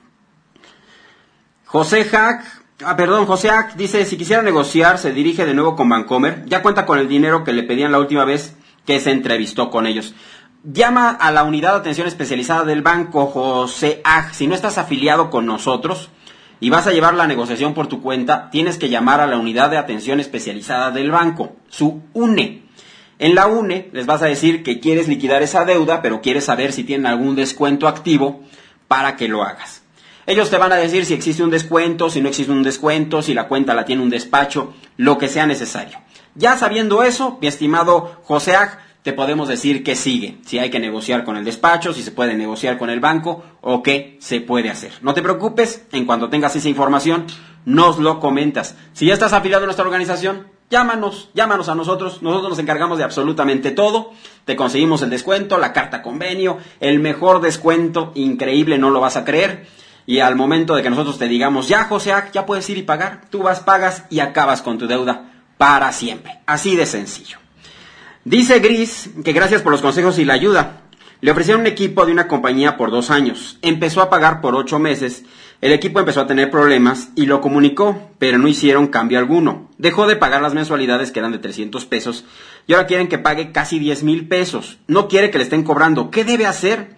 José Hack, ah, perdón, José Hack dice, si quisiera negociar, se dirige de nuevo con Bancomer. Ya cuenta con el dinero que le pedían la última vez que se entrevistó con ellos. Llama a la unidad de atención especializada del banco, José Hack. Si no estás afiliado con nosotros y vas a llevar la negociación por tu cuenta, tienes que llamar a la unidad de atención especializada del banco, su U N E. En la U N E les vas a decir que quieres liquidar esa deuda, pero quieres saber si tienen algún descuento activo para que lo hagas. Ellos te van a decir si existe un descuento, si no existe un descuento, si la cuenta la tiene un despacho, lo que sea necesario. Ya sabiendo eso, mi estimado José Ag, te podemos decir qué sigue, si hay que negociar con el despacho, si se puede negociar con el banco o qué se puede hacer. No te preocupes, en cuanto tengas esa información, nos lo comentas. Si ya estás afiliado a nuestra organización, llámanos, llámanos a nosotros, nosotros nos encargamos de absolutamente todo, te conseguimos el descuento, la carta convenio, el mejor descuento, increíble, no lo vas a creer, y al momento de que nosotros te digamos, ya José, ya puedes ir y pagar, tú vas, pagas y acabas con tu deuda para siempre, así de sencillo. Dice Gris que gracias por los consejos y la ayuda. Le ofrecieron un equipo de una compañía por dos años. Empezó a pagar por ocho meses. El equipo empezó a tener problemas y lo comunicó, pero no hicieron cambio alguno. Dejó de pagar las mensualidades que eran de trescientos pesos y ahora quieren que pague casi diez mil pesos. No quiere que le estén cobrando. ¿Qué debe hacer?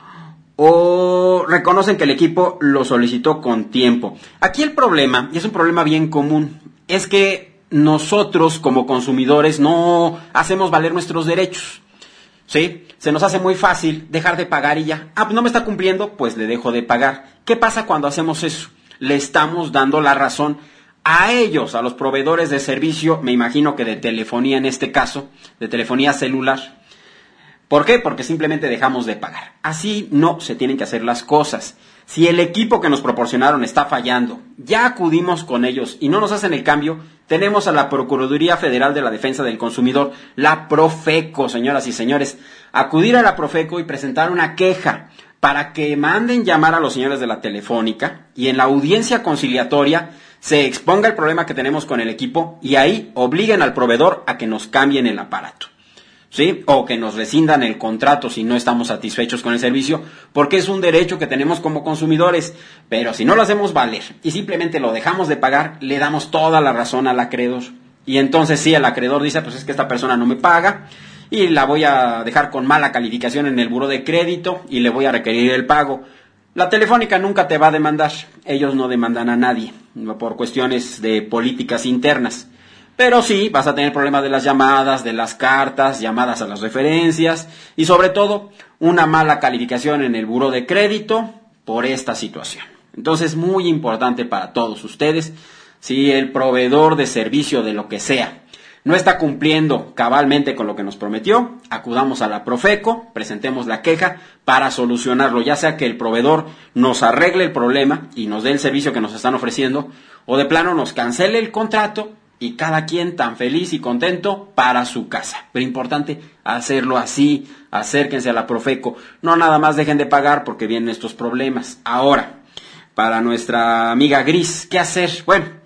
O reconocen que el equipo lo solicitó con tiempo. Aquí el problema, y es un problema bien común, es que nosotros como consumidores no hacemos valer nuestros derechos, ¿sí? Se nos hace muy fácil dejar de pagar y ya. Ah, pues no me está cumpliendo, pues le dejo de pagar. ¿Qué pasa cuando hacemos eso? Le estamos dando la razón a ellos, a los proveedores de servicio, me imagino que de telefonía en este caso, de telefonía celular. ¿Por qué? Porque simplemente dejamos de pagar. Así no se tienen que hacer las cosas. Si el equipo que nos proporcionaron está fallando, ya acudimos con ellos y no nos hacen el cambio, tenemos a la Procuraduría Federal de la Defensa del Consumidor, la Profeco, señoras y señores. Acudir a la Profeco y presentar una queja para que manden llamar a los señores de la Telefónica y en la audiencia conciliatoria se exponga el problema que tenemos con el equipo y ahí obliguen al proveedor a que nos cambien el aparato, ¿sí? O que nos rescindan el contrato si no estamos satisfechos con el servicio, porque es un derecho que tenemos como consumidores. Pero si no lo hacemos valer y simplemente lo dejamos de pagar, le damos toda la razón al acreedor. Y entonces sí, el acreedor dice, pues es que esta persona no me paga y la voy a dejar con mala calificación en el buró de crédito y le voy a requerir el pago. La Telefónica nunca te va a demandar, ellos no demandan a nadie, por cuestiones de políticas internas. Pero sí, vas a tener problemas de las llamadas, de las cartas, llamadas a las referencias y sobre todo una mala calificación en el buró de crédito por esta situación. Entonces, muy importante para todos ustedes, si el proveedor de servicio de lo que sea no está cumpliendo cabalmente con lo que nos prometió, acudamos a la Profeco, presentemos la queja para solucionarlo, ya sea que el proveedor nos arregle el problema y nos dé el servicio que nos están ofreciendo, o de plano nos cancele el contrato y cada quien tan feliz y contento para su casa. Pero importante hacerlo así, acérquense a la Profeco, no nada más dejen de pagar porque vienen estos problemas. Ahora, para nuestra amiga Gris, ¿qué hacer? Bueno,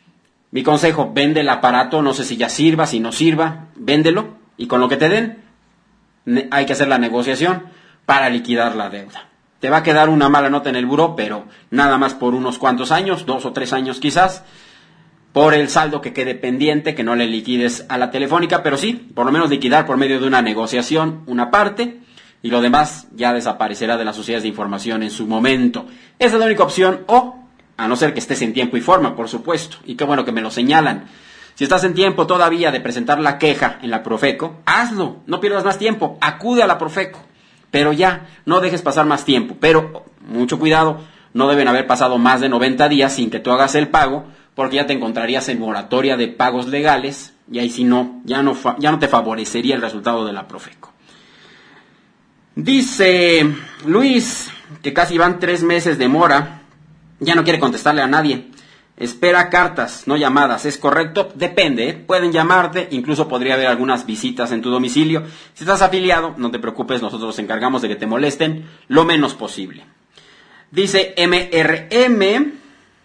mi consejo, vende el aparato, no sé si ya sirva, si no sirva, véndelo y con lo que te den hay que hacer la negociación para liquidar la deuda. Te va a quedar una mala nota en el buró, pero nada más por unos cuantos años, dos o tres años quizás, por el saldo que quede pendiente, que no le liquides a la Telefónica, pero sí, por lo menos liquidar por medio de una negociación una parte y lo demás ya desaparecerá de las sociedades de información en su momento. Esa es la única opción, o a no ser que estés en tiempo y forma, por supuesto, y qué bueno que me lo señalan. Si estás en tiempo todavía de presentar la queja en la Profeco, hazlo, no pierdas más tiempo, acude a la Profeco, pero ya, no dejes pasar más tiempo, pero mucho cuidado, no deben haber pasado más de noventa días sin que tú hagas el pago, porque ya te encontrarías en moratoria de pagos legales, y ahí si no, ya no, ya no te favorecería el resultado de la Profeco. Dice Luis que casi van tres meses de mora, ya no quiere contestarle a nadie, espera cartas, no llamadas, ¿es correcto? Depende, ¿eh? Pueden llamarte, incluso podría haber algunas visitas en tu domicilio. Si estás afiliado, no te preocupes, nosotros nos encargamos de que te molesten lo menos posible. Dice M R M,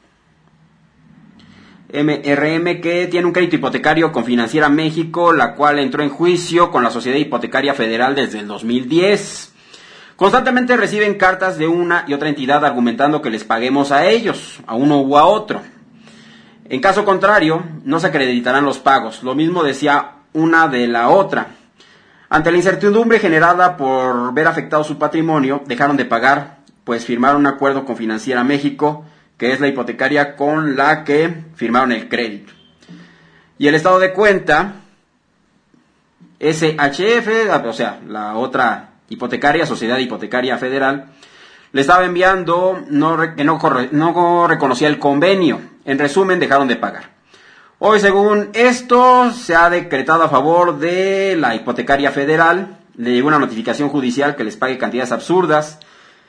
M R M que tiene un crédito hipotecario con Financiera México, la cual entró en juicio con la Sociedad Hipotecaria Federal desde el dos mil diez. Constantemente reciben cartas de una y otra entidad argumentando que les paguemos a ellos, a uno u a otro. En caso contrario, no se acreditarán los pagos. Lo mismo decía una de la otra. Ante la incertidumbre generada por ver afectado su patrimonio, dejaron de pagar, pues firmaron un acuerdo con Financiera México, que es la hipotecaria con la que firmaron el crédito. Y el estado de cuenta S H F, o sea, la otra hipotecaria, Sociedad Hipotecaria Federal, le estaba enviando no, que no, no reconocía el convenio. En resumen, dejaron de pagar. Hoy, según esto, se ha decretado a favor de la hipotecaria federal. Le llegó una notificación judicial que les pague cantidades absurdas.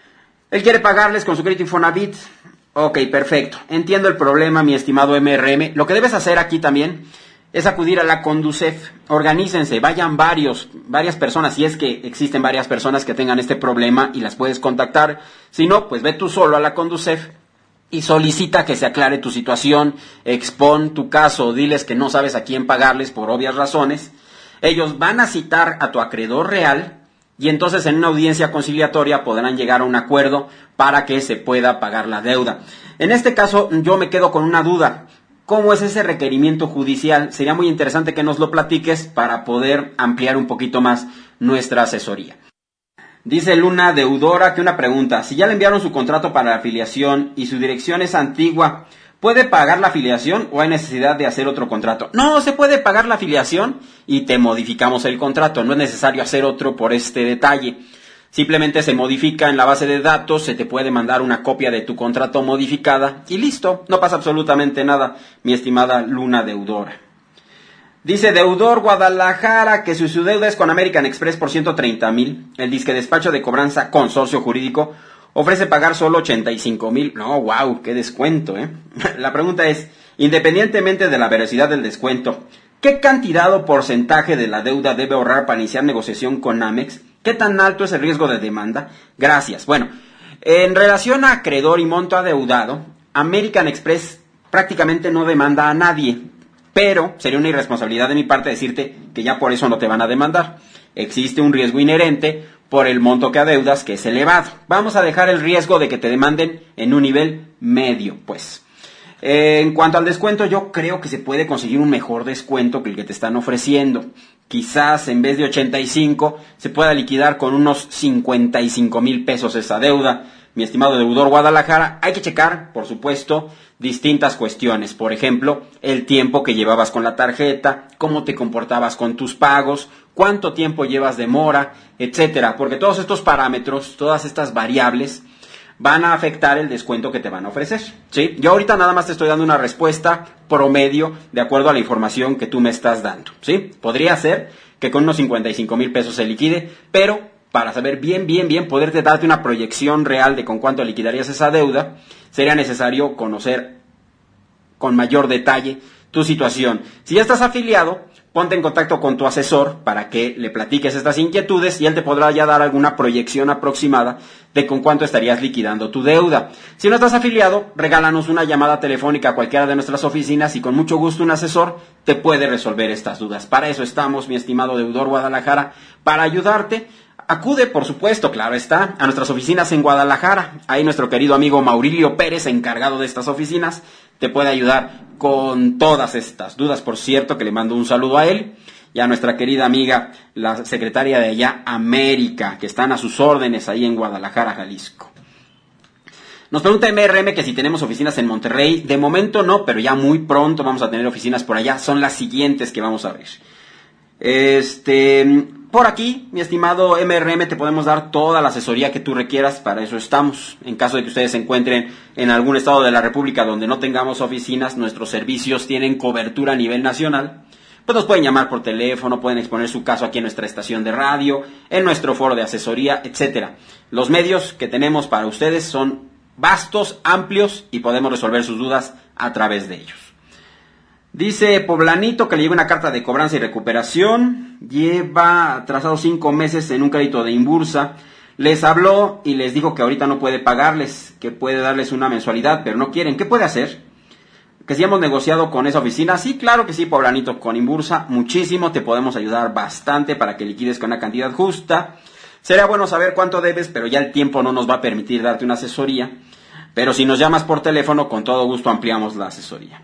Él quiere pagarles con su crédito Infonavit. Ok, perfecto. Entiendo el problema, mi estimado M R M. Lo que debes hacer aquí también es acudir a la Conducef. Organícense, vayan varios, varias personas, si es que existen varias personas que tengan este problema y las puedes contactar. Si no, pues ve tú solo a la Conducef y solicita que se aclare tu situación, expón tu caso, diles que no sabes a quién pagarles por obvias razones. Ellos van a citar a tu acreedor real y entonces en una audiencia conciliatoria podrán llegar a un acuerdo para que se pueda pagar la deuda. En este caso yo me quedo con una duda. ¿Cómo es ese requerimiento judicial? Sería muy interesante que nos lo platiques para poder ampliar un poquito más nuestra asesoría. Dice Luna Deudora que una pregunta, si ya le enviaron su contrato para la afiliación y su dirección es antigua, ¿puede pagar la afiliación o hay necesidad de hacer otro contrato? No, se puede pagar la afiliación y te modificamos el contrato, no es necesario hacer otro por este detalle. Simplemente se modifica en la base de datos, se te puede mandar una copia de tu contrato modificada y listo, no pasa absolutamente nada, mi estimada Luna Deudora. Dice Deudor Guadalajara que si su deuda es con American Express por ciento treinta mil, el disque despacho de cobranza consorcio jurídico ofrece pagar solo ochenta y cinco mil. No, wow, qué descuento, ¿eh? La pregunta es, independientemente de la veracidad del descuento, ¿qué cantidad o porcentaje de la deuda debe ahorrar para iniciar negociación con Amex? ¿Qué tan alto es el riesgo de demanda? Gracias. Bueno, en relación a acreedor y monto adeudado, American Express prácticamente no demanda a nadie. Pero sería una irresponsabilidad de mi parte decirte que ya por eso no te van a demandar. Existe un riesgo inherente por el monto que adeudas, que es elevado. Vamos a dejar el riesgo de que te demanden en un nivel medio, pues. Eh, en cuanto al descuento, yo creo que se puede conseguir un mejor descuento que el que te están ofreciendo. Quizás en vez de ochenta y cinco se pueda liquidar con unos cincuenta y cinco mil pesos esa deuda. Mi estimado deudor Guadalajara, hay que checar, por supuesto, distintas cuestiones. Por ejemplo, el tiempo que llevabas con la tarjeta, cómo te comportabas con tus pagos, cuánto tiempo llevas de mora, etcétera. Porque todos estos parámetros, todas estas variables, van a afectar el descuento que te van a ofrecer, ¿sí? Yo ahorita nada más te estoy dando una respuesta promedio de acuerdo a la información que tú me estás dando, ¿sí? Podría ser que con unos cincuenta y cinco mil pesos se liquide, pero para saber bien, bien, bien, poderte darte una proyección real de con cuánto liquidarías esa deuda, sería necesario conocer con mayor detalle tu situación. Si ya estás afiliado, ponte en contacto con tu asesor para que le platiques estas inquietudes y él te podrá ya dar alguna proyección aproximada de con cuánto estarías liquidando tu deuda. Si no estás afiliado, regálanos una llamada telefónica a cualquiera de nuestras oficinas y con mucho gusto un asesor te puede resolver estas dudas. Para eso estamos, mi estimado deudor Guadalajara, para ayudarte. Acude, por supuesto, claro está, a nuestras oficinas en Guadalajara. Ahí nuestro querido amigo Maurilio Pérez, encargado de estas oficinas, te puede ayudar con todas estas dudas. Por cierto, que le mando un saludo a él y a nuestra querida amiga, la secretaria de allá, América, que están a sus órdenes ahí en Guadalajara, Jalisco. Nos pregunta M R M que si tenemos oficinas en Monterrey. De momento no, pero ya muy pronto vamos a tener oficinas por allá. Son las siguientes que vamos a ver. Este... Por aquí, mi estimado M R M, te podemos dar toda la asesoría que tú requieras, para eso estamos. En caso de que ustedes se encuentren en algún estado de la República donde no tengamos oficinas, nuestros servicios tienen cobertura a nivel nacional, pues nos pueden llamar por teléfono, pueden exponer su caso aquí en nuestra estación de radio, en nuestro foro de asesoría, etcétera. Los medios que tenemos para ustedes son vastos, amplios y podemos resolver sus dudas a través de ellos. Dice Poblanito que le llega una carta de cobranza y recuperación, lleva atrasado cinco meses en un crédito de Inbursa, les habló y les dijo que ahorita no puede pagarles, que puede darles una mensualidad, pero no quieren. ¿Qué puede hacer? Que si hemos negociado con esa oficina. Sí, claro que sí, Poblanito, con Inbursa, muchísimo, te podemos ayudar bastante para que liquides con una cantidad justa. Sería bueno saber cuánto debes, pero ya el tiempo no nos va a permitir darte una asesoría, pero si nos llamas por teléfono, con todo gusto ampliamos la asesoría.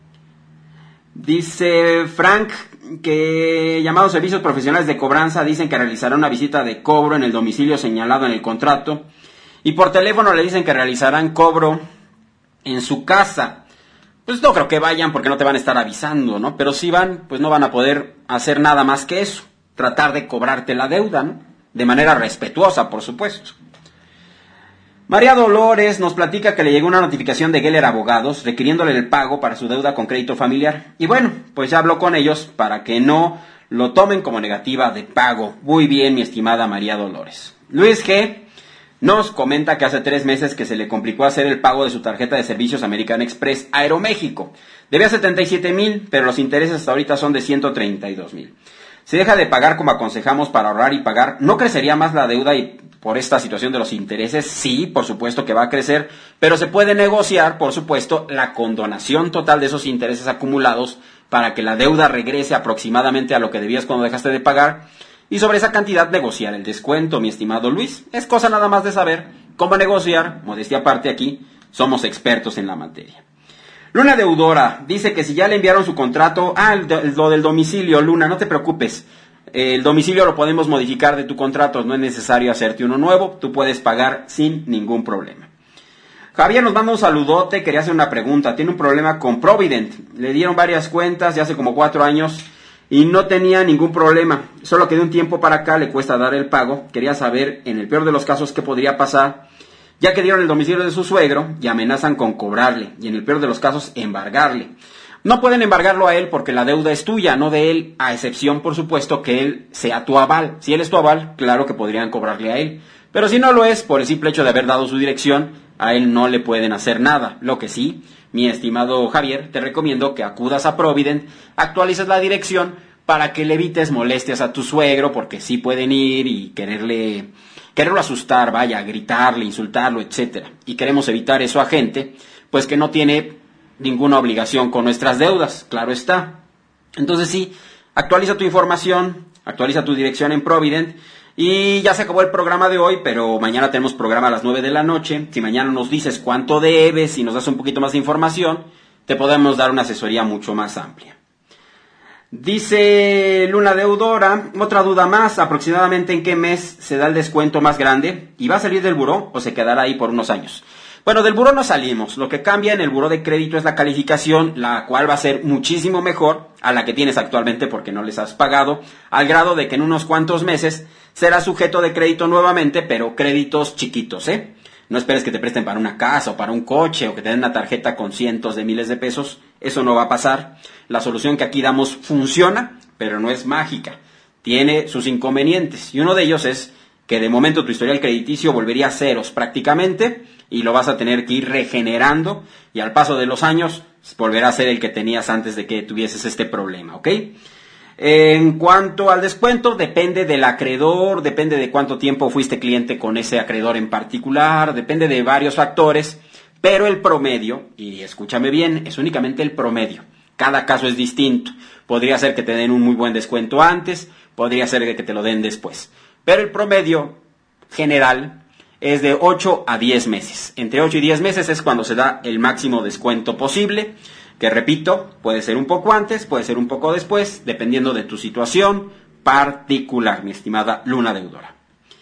Dice Frank que llamados servicios profesionales de cobranza dicen que realizarán una visita de cobro en el domicilio señalado en el contrato y por teléfono le dicen que realizarán cobro en su casa. Pues no creo que vayan porque no te van a estar avisando, ¿no? Pero si van, pues no van a poder hacer nada más que eso. tratar de cobrarte la deuda, ¿no? De manera respetuosa, por supuesto. María Dolores nos platica que le llegó una notificación de Geller Abogados requiriéndole el pago para su deuda con crédito familiar. Y bueno, pues ya habló con ellos para que no lo tomen como negativa de pago. Muy bien, mi estimada María Dolores. Luis G. nos comenta que hace tres meses que se le complicó hacer el pago de su tarjeta de servicios American Express Aeroméxico. Debía setenta y siete mil, pero los intereses hasta ahorita son de ciento treinta y dos mil. Si deja de pagar como aconsejamos para ahorrar y pagar, ¿no crecería más la deuda y por esta situación de los intereses? Sí, por supuesto que va a crecer, pero se puede negociar, por supuesto, la condonación total de esos intereses acumulados para que la deuda regrese aproximadamente a lo que debías cuando dejaste de pagar y sobre esa cantidad negociar el descuento, mi estimado Luis. Es cosa nada más de saber cómo negociar, modestia aparte aquí, somos expertos en la materia. Luna Deudora dice que si ya le enviaron su contrato, ah, lo del domicilio, Luna, no te preocupes, el domicilio lo podemos modificar de tu contrato, no es necesario hacerte uno nuevo, tú puedes pagar sin ningún problema. Javier nos manda un saludote, quería hacer una pregunta, tiene un problema con Provident, le dieron varias cuentas ya hace como cuatro años y no tenía ningún problema, solo que de un tiempo para acá le cuesta dar el pago, quería saber en el peor de los casos qué podría pasar, ya que dieron el domicilio de su suegro y amenazan con cobrarle, y en el peor de los casos, embargarle. No pueden embargarlo a él porque la deuda es tuya, no de él, a excepción, por supuesto, que él sea tu aval. Si él es tu aval, claro que podrían cobrarle a él. Pero si no lo es, por el simple hecho de haber dado su dirección, a él no le pueden hacer nada. Lo que sí, mi estimado Javier, te recomiendo que acudas a Provident, actualices la dirección para que le evites molestias a tu suegro, porque sí pueden ir y quererle... quererlo asustar, vaya, gritarle, insultarlo, etcétera. Y queremos evitar eso a gente, pues que no tiene ninguna obligación con nuestras deudas, claro está. Entonces sí, actualiza tu información, actualiza tu dirección en Provident, y ya se acabó el programa de hoy, pero mañana tenemos programa a las nueve de la noche. Si mañana nos dices cuánto debes y nos das un poquito más de información, te podemos dar una asesoría mucho más amplia. Dice Luna Deudora, otra duda más, aproximadamente en qué mes se da el descuento más grande y va a salir del buró o se quedará ahí por unos años. Bueno, del buró no salimos, lo que cambia en el buró de crédito es la calificación, la cual va a ser muchísimo mejor a la que tienes actualmente porque no les has pagado, al grado de que en unos cuantos meses será sujeto de crédito nuevamente, pero créditos chiquitos, ¿eh? No esperes que te presten para una casa o para un coche o que te den una tarjeta con cientos de miles de pesos. Eso no va a pasar. La solución que aquí damos funciona, pero no es mágica. Tiene sus inconvenientes. Y uno de ellos es que de momento tu historial crediticio volvería a ceros prácticamente y lo vas a tener que ir regenerando y al paso de los años volverá a ser el que tenías antes de que tuvieses este problema, ¿ok? En cuanto al descuento, depende del acreedor, depende de cuánto tiempo fuiste cliente con ese acreedor en particular, depende de varios factores, pero el promedio, y escúchame bien, es únicamente el promedio. Cada caso es distinto. Podría ser que te den un muy buen descuento antes, podría ser que te lo den después. Pero el promedio general es de ocho a diez meses. Entre ocho y diez meses es cuando se da el máximo descuento posible. Que repito, puede ser un poco antes, puede ser un poco después, dependiendo de tu situación particular, mi estimada Luna Deudora.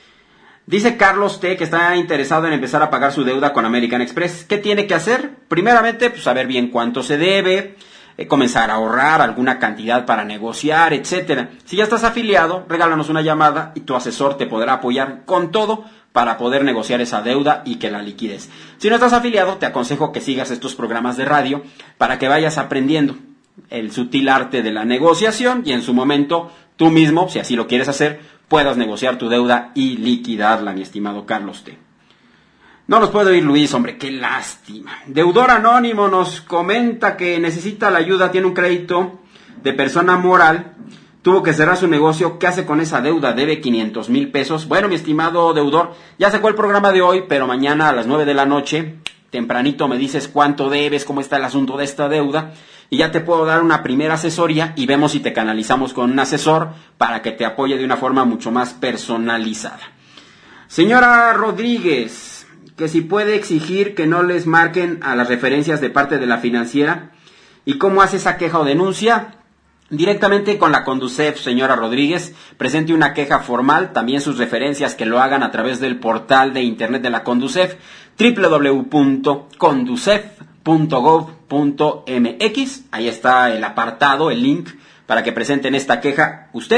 Dice Carlos T. que está interesado en empezar a pagar su deuda con American Express. ¿Qué tiene que hacer? Primeramente, pues saber bien cuánto se debe, eh, comenzar a ahorrar alguna cantidad para negociar, etcétera. Si ya estás afiliado, regálanos una llamada y tu asesor te podrá apoyar con todo para poder negociar esa deuda y que la liquides. Si no estás afiliado, te aconsejo que sigas estos programas de radio para que vayas aprendiendo el sutil arte de la negociación y en su momento tú mismo, si así lo quieres hacer, puedas negociar tu deuda y liquidarla, mi estimado Carlos T. No nos puede oír Luis, hombre, qué lástima. Deudor Anónimo nos comenta que necesita la ayuda, tiene un crédito de persona moral, tuvo que cerrar su negocio, ¿qué hace con esa deuda? Debe quinientos mil pesos. Bueno, mi estimado deudor, ya sacó el programa de hoy, pero mañana a las nueve de la noche, tempranito me dices cuánto debes, cómo está el asunto de esta deuda, y ya te puedo dar una primera asesoría y vemos si te canalizamos con un asesor para que te apoye de una forma mucho más personalizada. Señora Rodríguez, que si puede exigir que no les marquen a las referencias de parte de la financiera, ¿y cómo hace esa queja o denuncia? Directamente con la Conducef, señora Rodríguez, presente una queja formal, también sus referencias que lo hagan a través del portal de internet de la Conducef, doble u doble u doble u punto conducef punto gov punto m x, ahí está el apartado, el link, para que presenten esta queja usted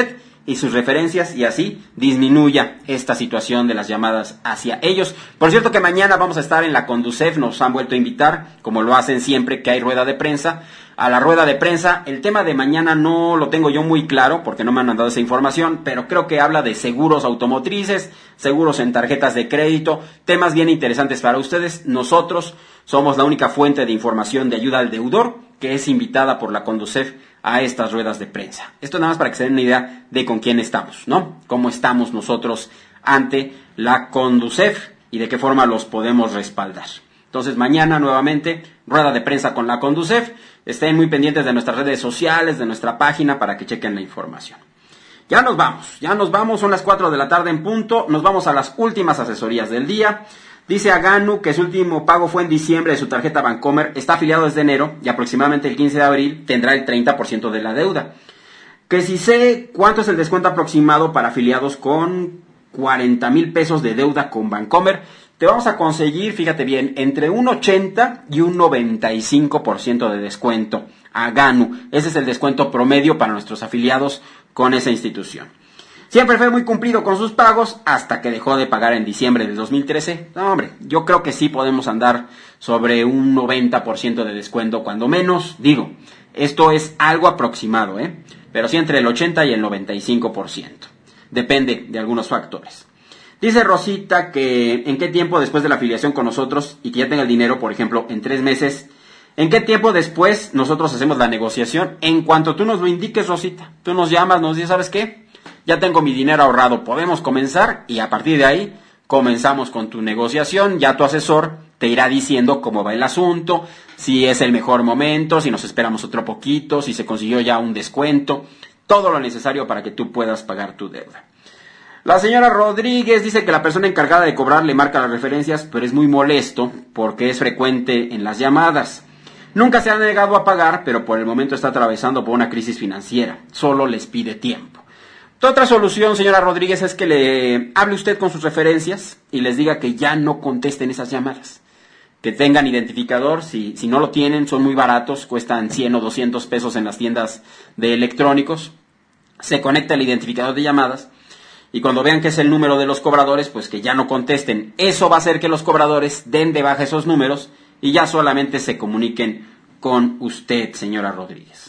y sus referencias y así disminuya esta situación de las llamadas hacia ellos. Por cierto que mañana vamos a estar en la Conducef, nos han vuelto a invitar, como lo hacen siempre que hay rueda de prensa, a la rueda de prensa. El tema de mañana no lo tengo yo muy claro porque no me han mandado esa información, pero creo que habla de seguros automotrices, seguros en tarjetas de crédito, temas bien interesantes para ustedes. Nosotros somos la única fuente de información de ayuda al deudor que es invitada por la Conducef a estas ruedas de prensa. Esto nada más para que se den una idea de con quién estamos, ¿no? Cómo estamos nosotros ante la Conducef y de qué forma los podemos respaldar. Entonces mañana nuevamente rueda de prensa con la Conducef. Estén muy pendientes de nuestras redes sociales, de nuestra página para que chequen la información. Ya nos vamos, ya nos vamos, son las cuatro de la tarde en punto. Nos vamos a las últimas asesorías del día. Dice Aganu que su último pago fue en diciembre de su tarjeta Bancomer, está afiliado desde enero y aproximadamente el quince de abril tendrá el treinta por ciento de la deuda. Que si sé cuánto es el descuento aproximado para afiliados con cuarenta mil pesos de deuda con Bancomer, te vamos a conseguir, fíjate bien, entre un ochenta y un noventa y cinco por ciento de descuento. Aganu, ese es el descuento promedio para nuestros afiliados con esa institución. Siempre fue muy cumplido con sus pagos hasta que dejó de pagar en diciembre del dos mil trece. No, hombre, yo creo que sí podemos andar sobre un noventa por ciento de descuento, cuando menos. Digo, esto es algo aproximado, ¿eh? Pero sí entre el ochenta y el noventa y cinco por ciento. Depende de algunos factores. Dice Rosita que en qué tiempo después de la afiliación con nosotros y que ya tenga el dinero, por ejemplo, en tres meses, ¿en qué tiempo después nosotros hacemos la negociación? En cuanto tú nos lo indiques, Rosita. Tú nos llamas, nos dices, ¿sabes qué? Ya tengo mi dinero ahorrado, podemos comenzar y a partir de ahí comenzamos con tu negociación. Ya tu asesor te irá diciendo cómo va el asunto, si es el mejor momento, si nos esperamos otro poquito, si se consiguió ya un descuento, todo lo necesario para que tú puedas pagar tu deuda. La señora Rodríguez dice que la persona encargada de cobrar le marca las referencias, pero es muy molesto porque es frecuente en las llamadas. Nunca se ha negado a pagar, pero por el momento está atravesando por una crisis financiera. Solo les pide tiempo. Otra solución, señora Rodríguez, es que le hable usted con sus referencias y les diga que ya no contesten esas llamadas. Que tengan identificador, si, si no lo tienen, son muy baratos, cuestan cien o doscientos pesos en las tiendas de electrónicos. Se conecta el identificador de llamadas y cuando vean que es el número de los cobradores, pues que ya no contesten. Eso va a hacer que los cobradores den de baja esos números y ya solamente se comuniquen con usted, señora Rodríguez.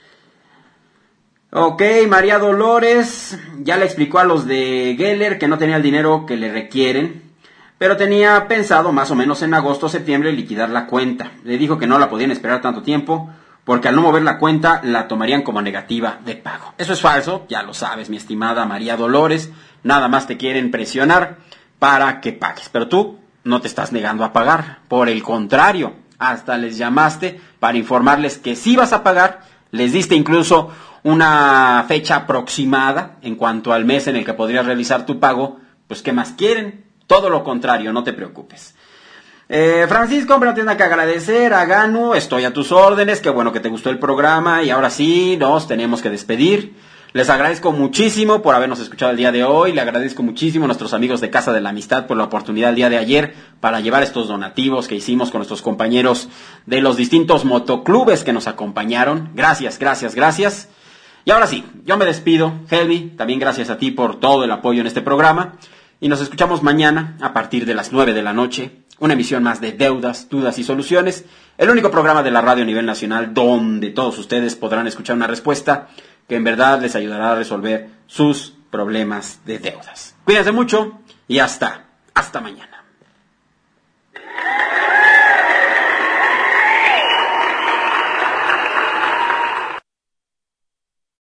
Ok, María Dolores ya le explicó a los de Geller que no tenía el dinero que le requieren, pero tenía pensado más o menos en agosto o septiembre liquidar la cuenta. Le dijo que no la podían esperar tanto tiempo, porque al no mover la cuenta la tomarían como negativa de pago. Eso es falso, ya lo sabes, mi estimada María Dolores, nada más te quieren presionar para que pagues, pero tú no te estás negando a pagar, por el contrario, hasta les llamaste para informarles que sí vas a pagar, les diste incluso una fecha aproximada en cuanto al mes en el que podrías realizar tu pago. Pues ¿qué más quieren? Todo lo contrario, no te preocupes. eh, Francisco, hombre, no tienes nada que agradecer. Aganu, estoy a tus órdenes, qué bueno que te gustó el programa y ahora sí nos tenemos que despedir. Les agradezco muchísimo por habernos escuchado el día de hoy. Le agradezco muchísimo a nuestros amigos de Casa de la Amistad por la oportunidad el día de ayer para llevar estos donativos que hicimos con nuestros compañeros de los distintos motoclubes que nos acompañaron. Gracias, gracias, gracias. Y ahora sí, yo me despido. Helmi, también gracias a ti por todo el apoyo en este programa. Y nos escuchamos mañana a partir de las nueve de la noche. Una emisión más de Deudas, Dudas y Soluciones. El único programa de la radio a nivel nacional donde todos ustedes podrán escuchar una respuesta que en verdad les ayudará a resolver sus problemas de deudas. Cuídense mucho y hasta, hasta mañana.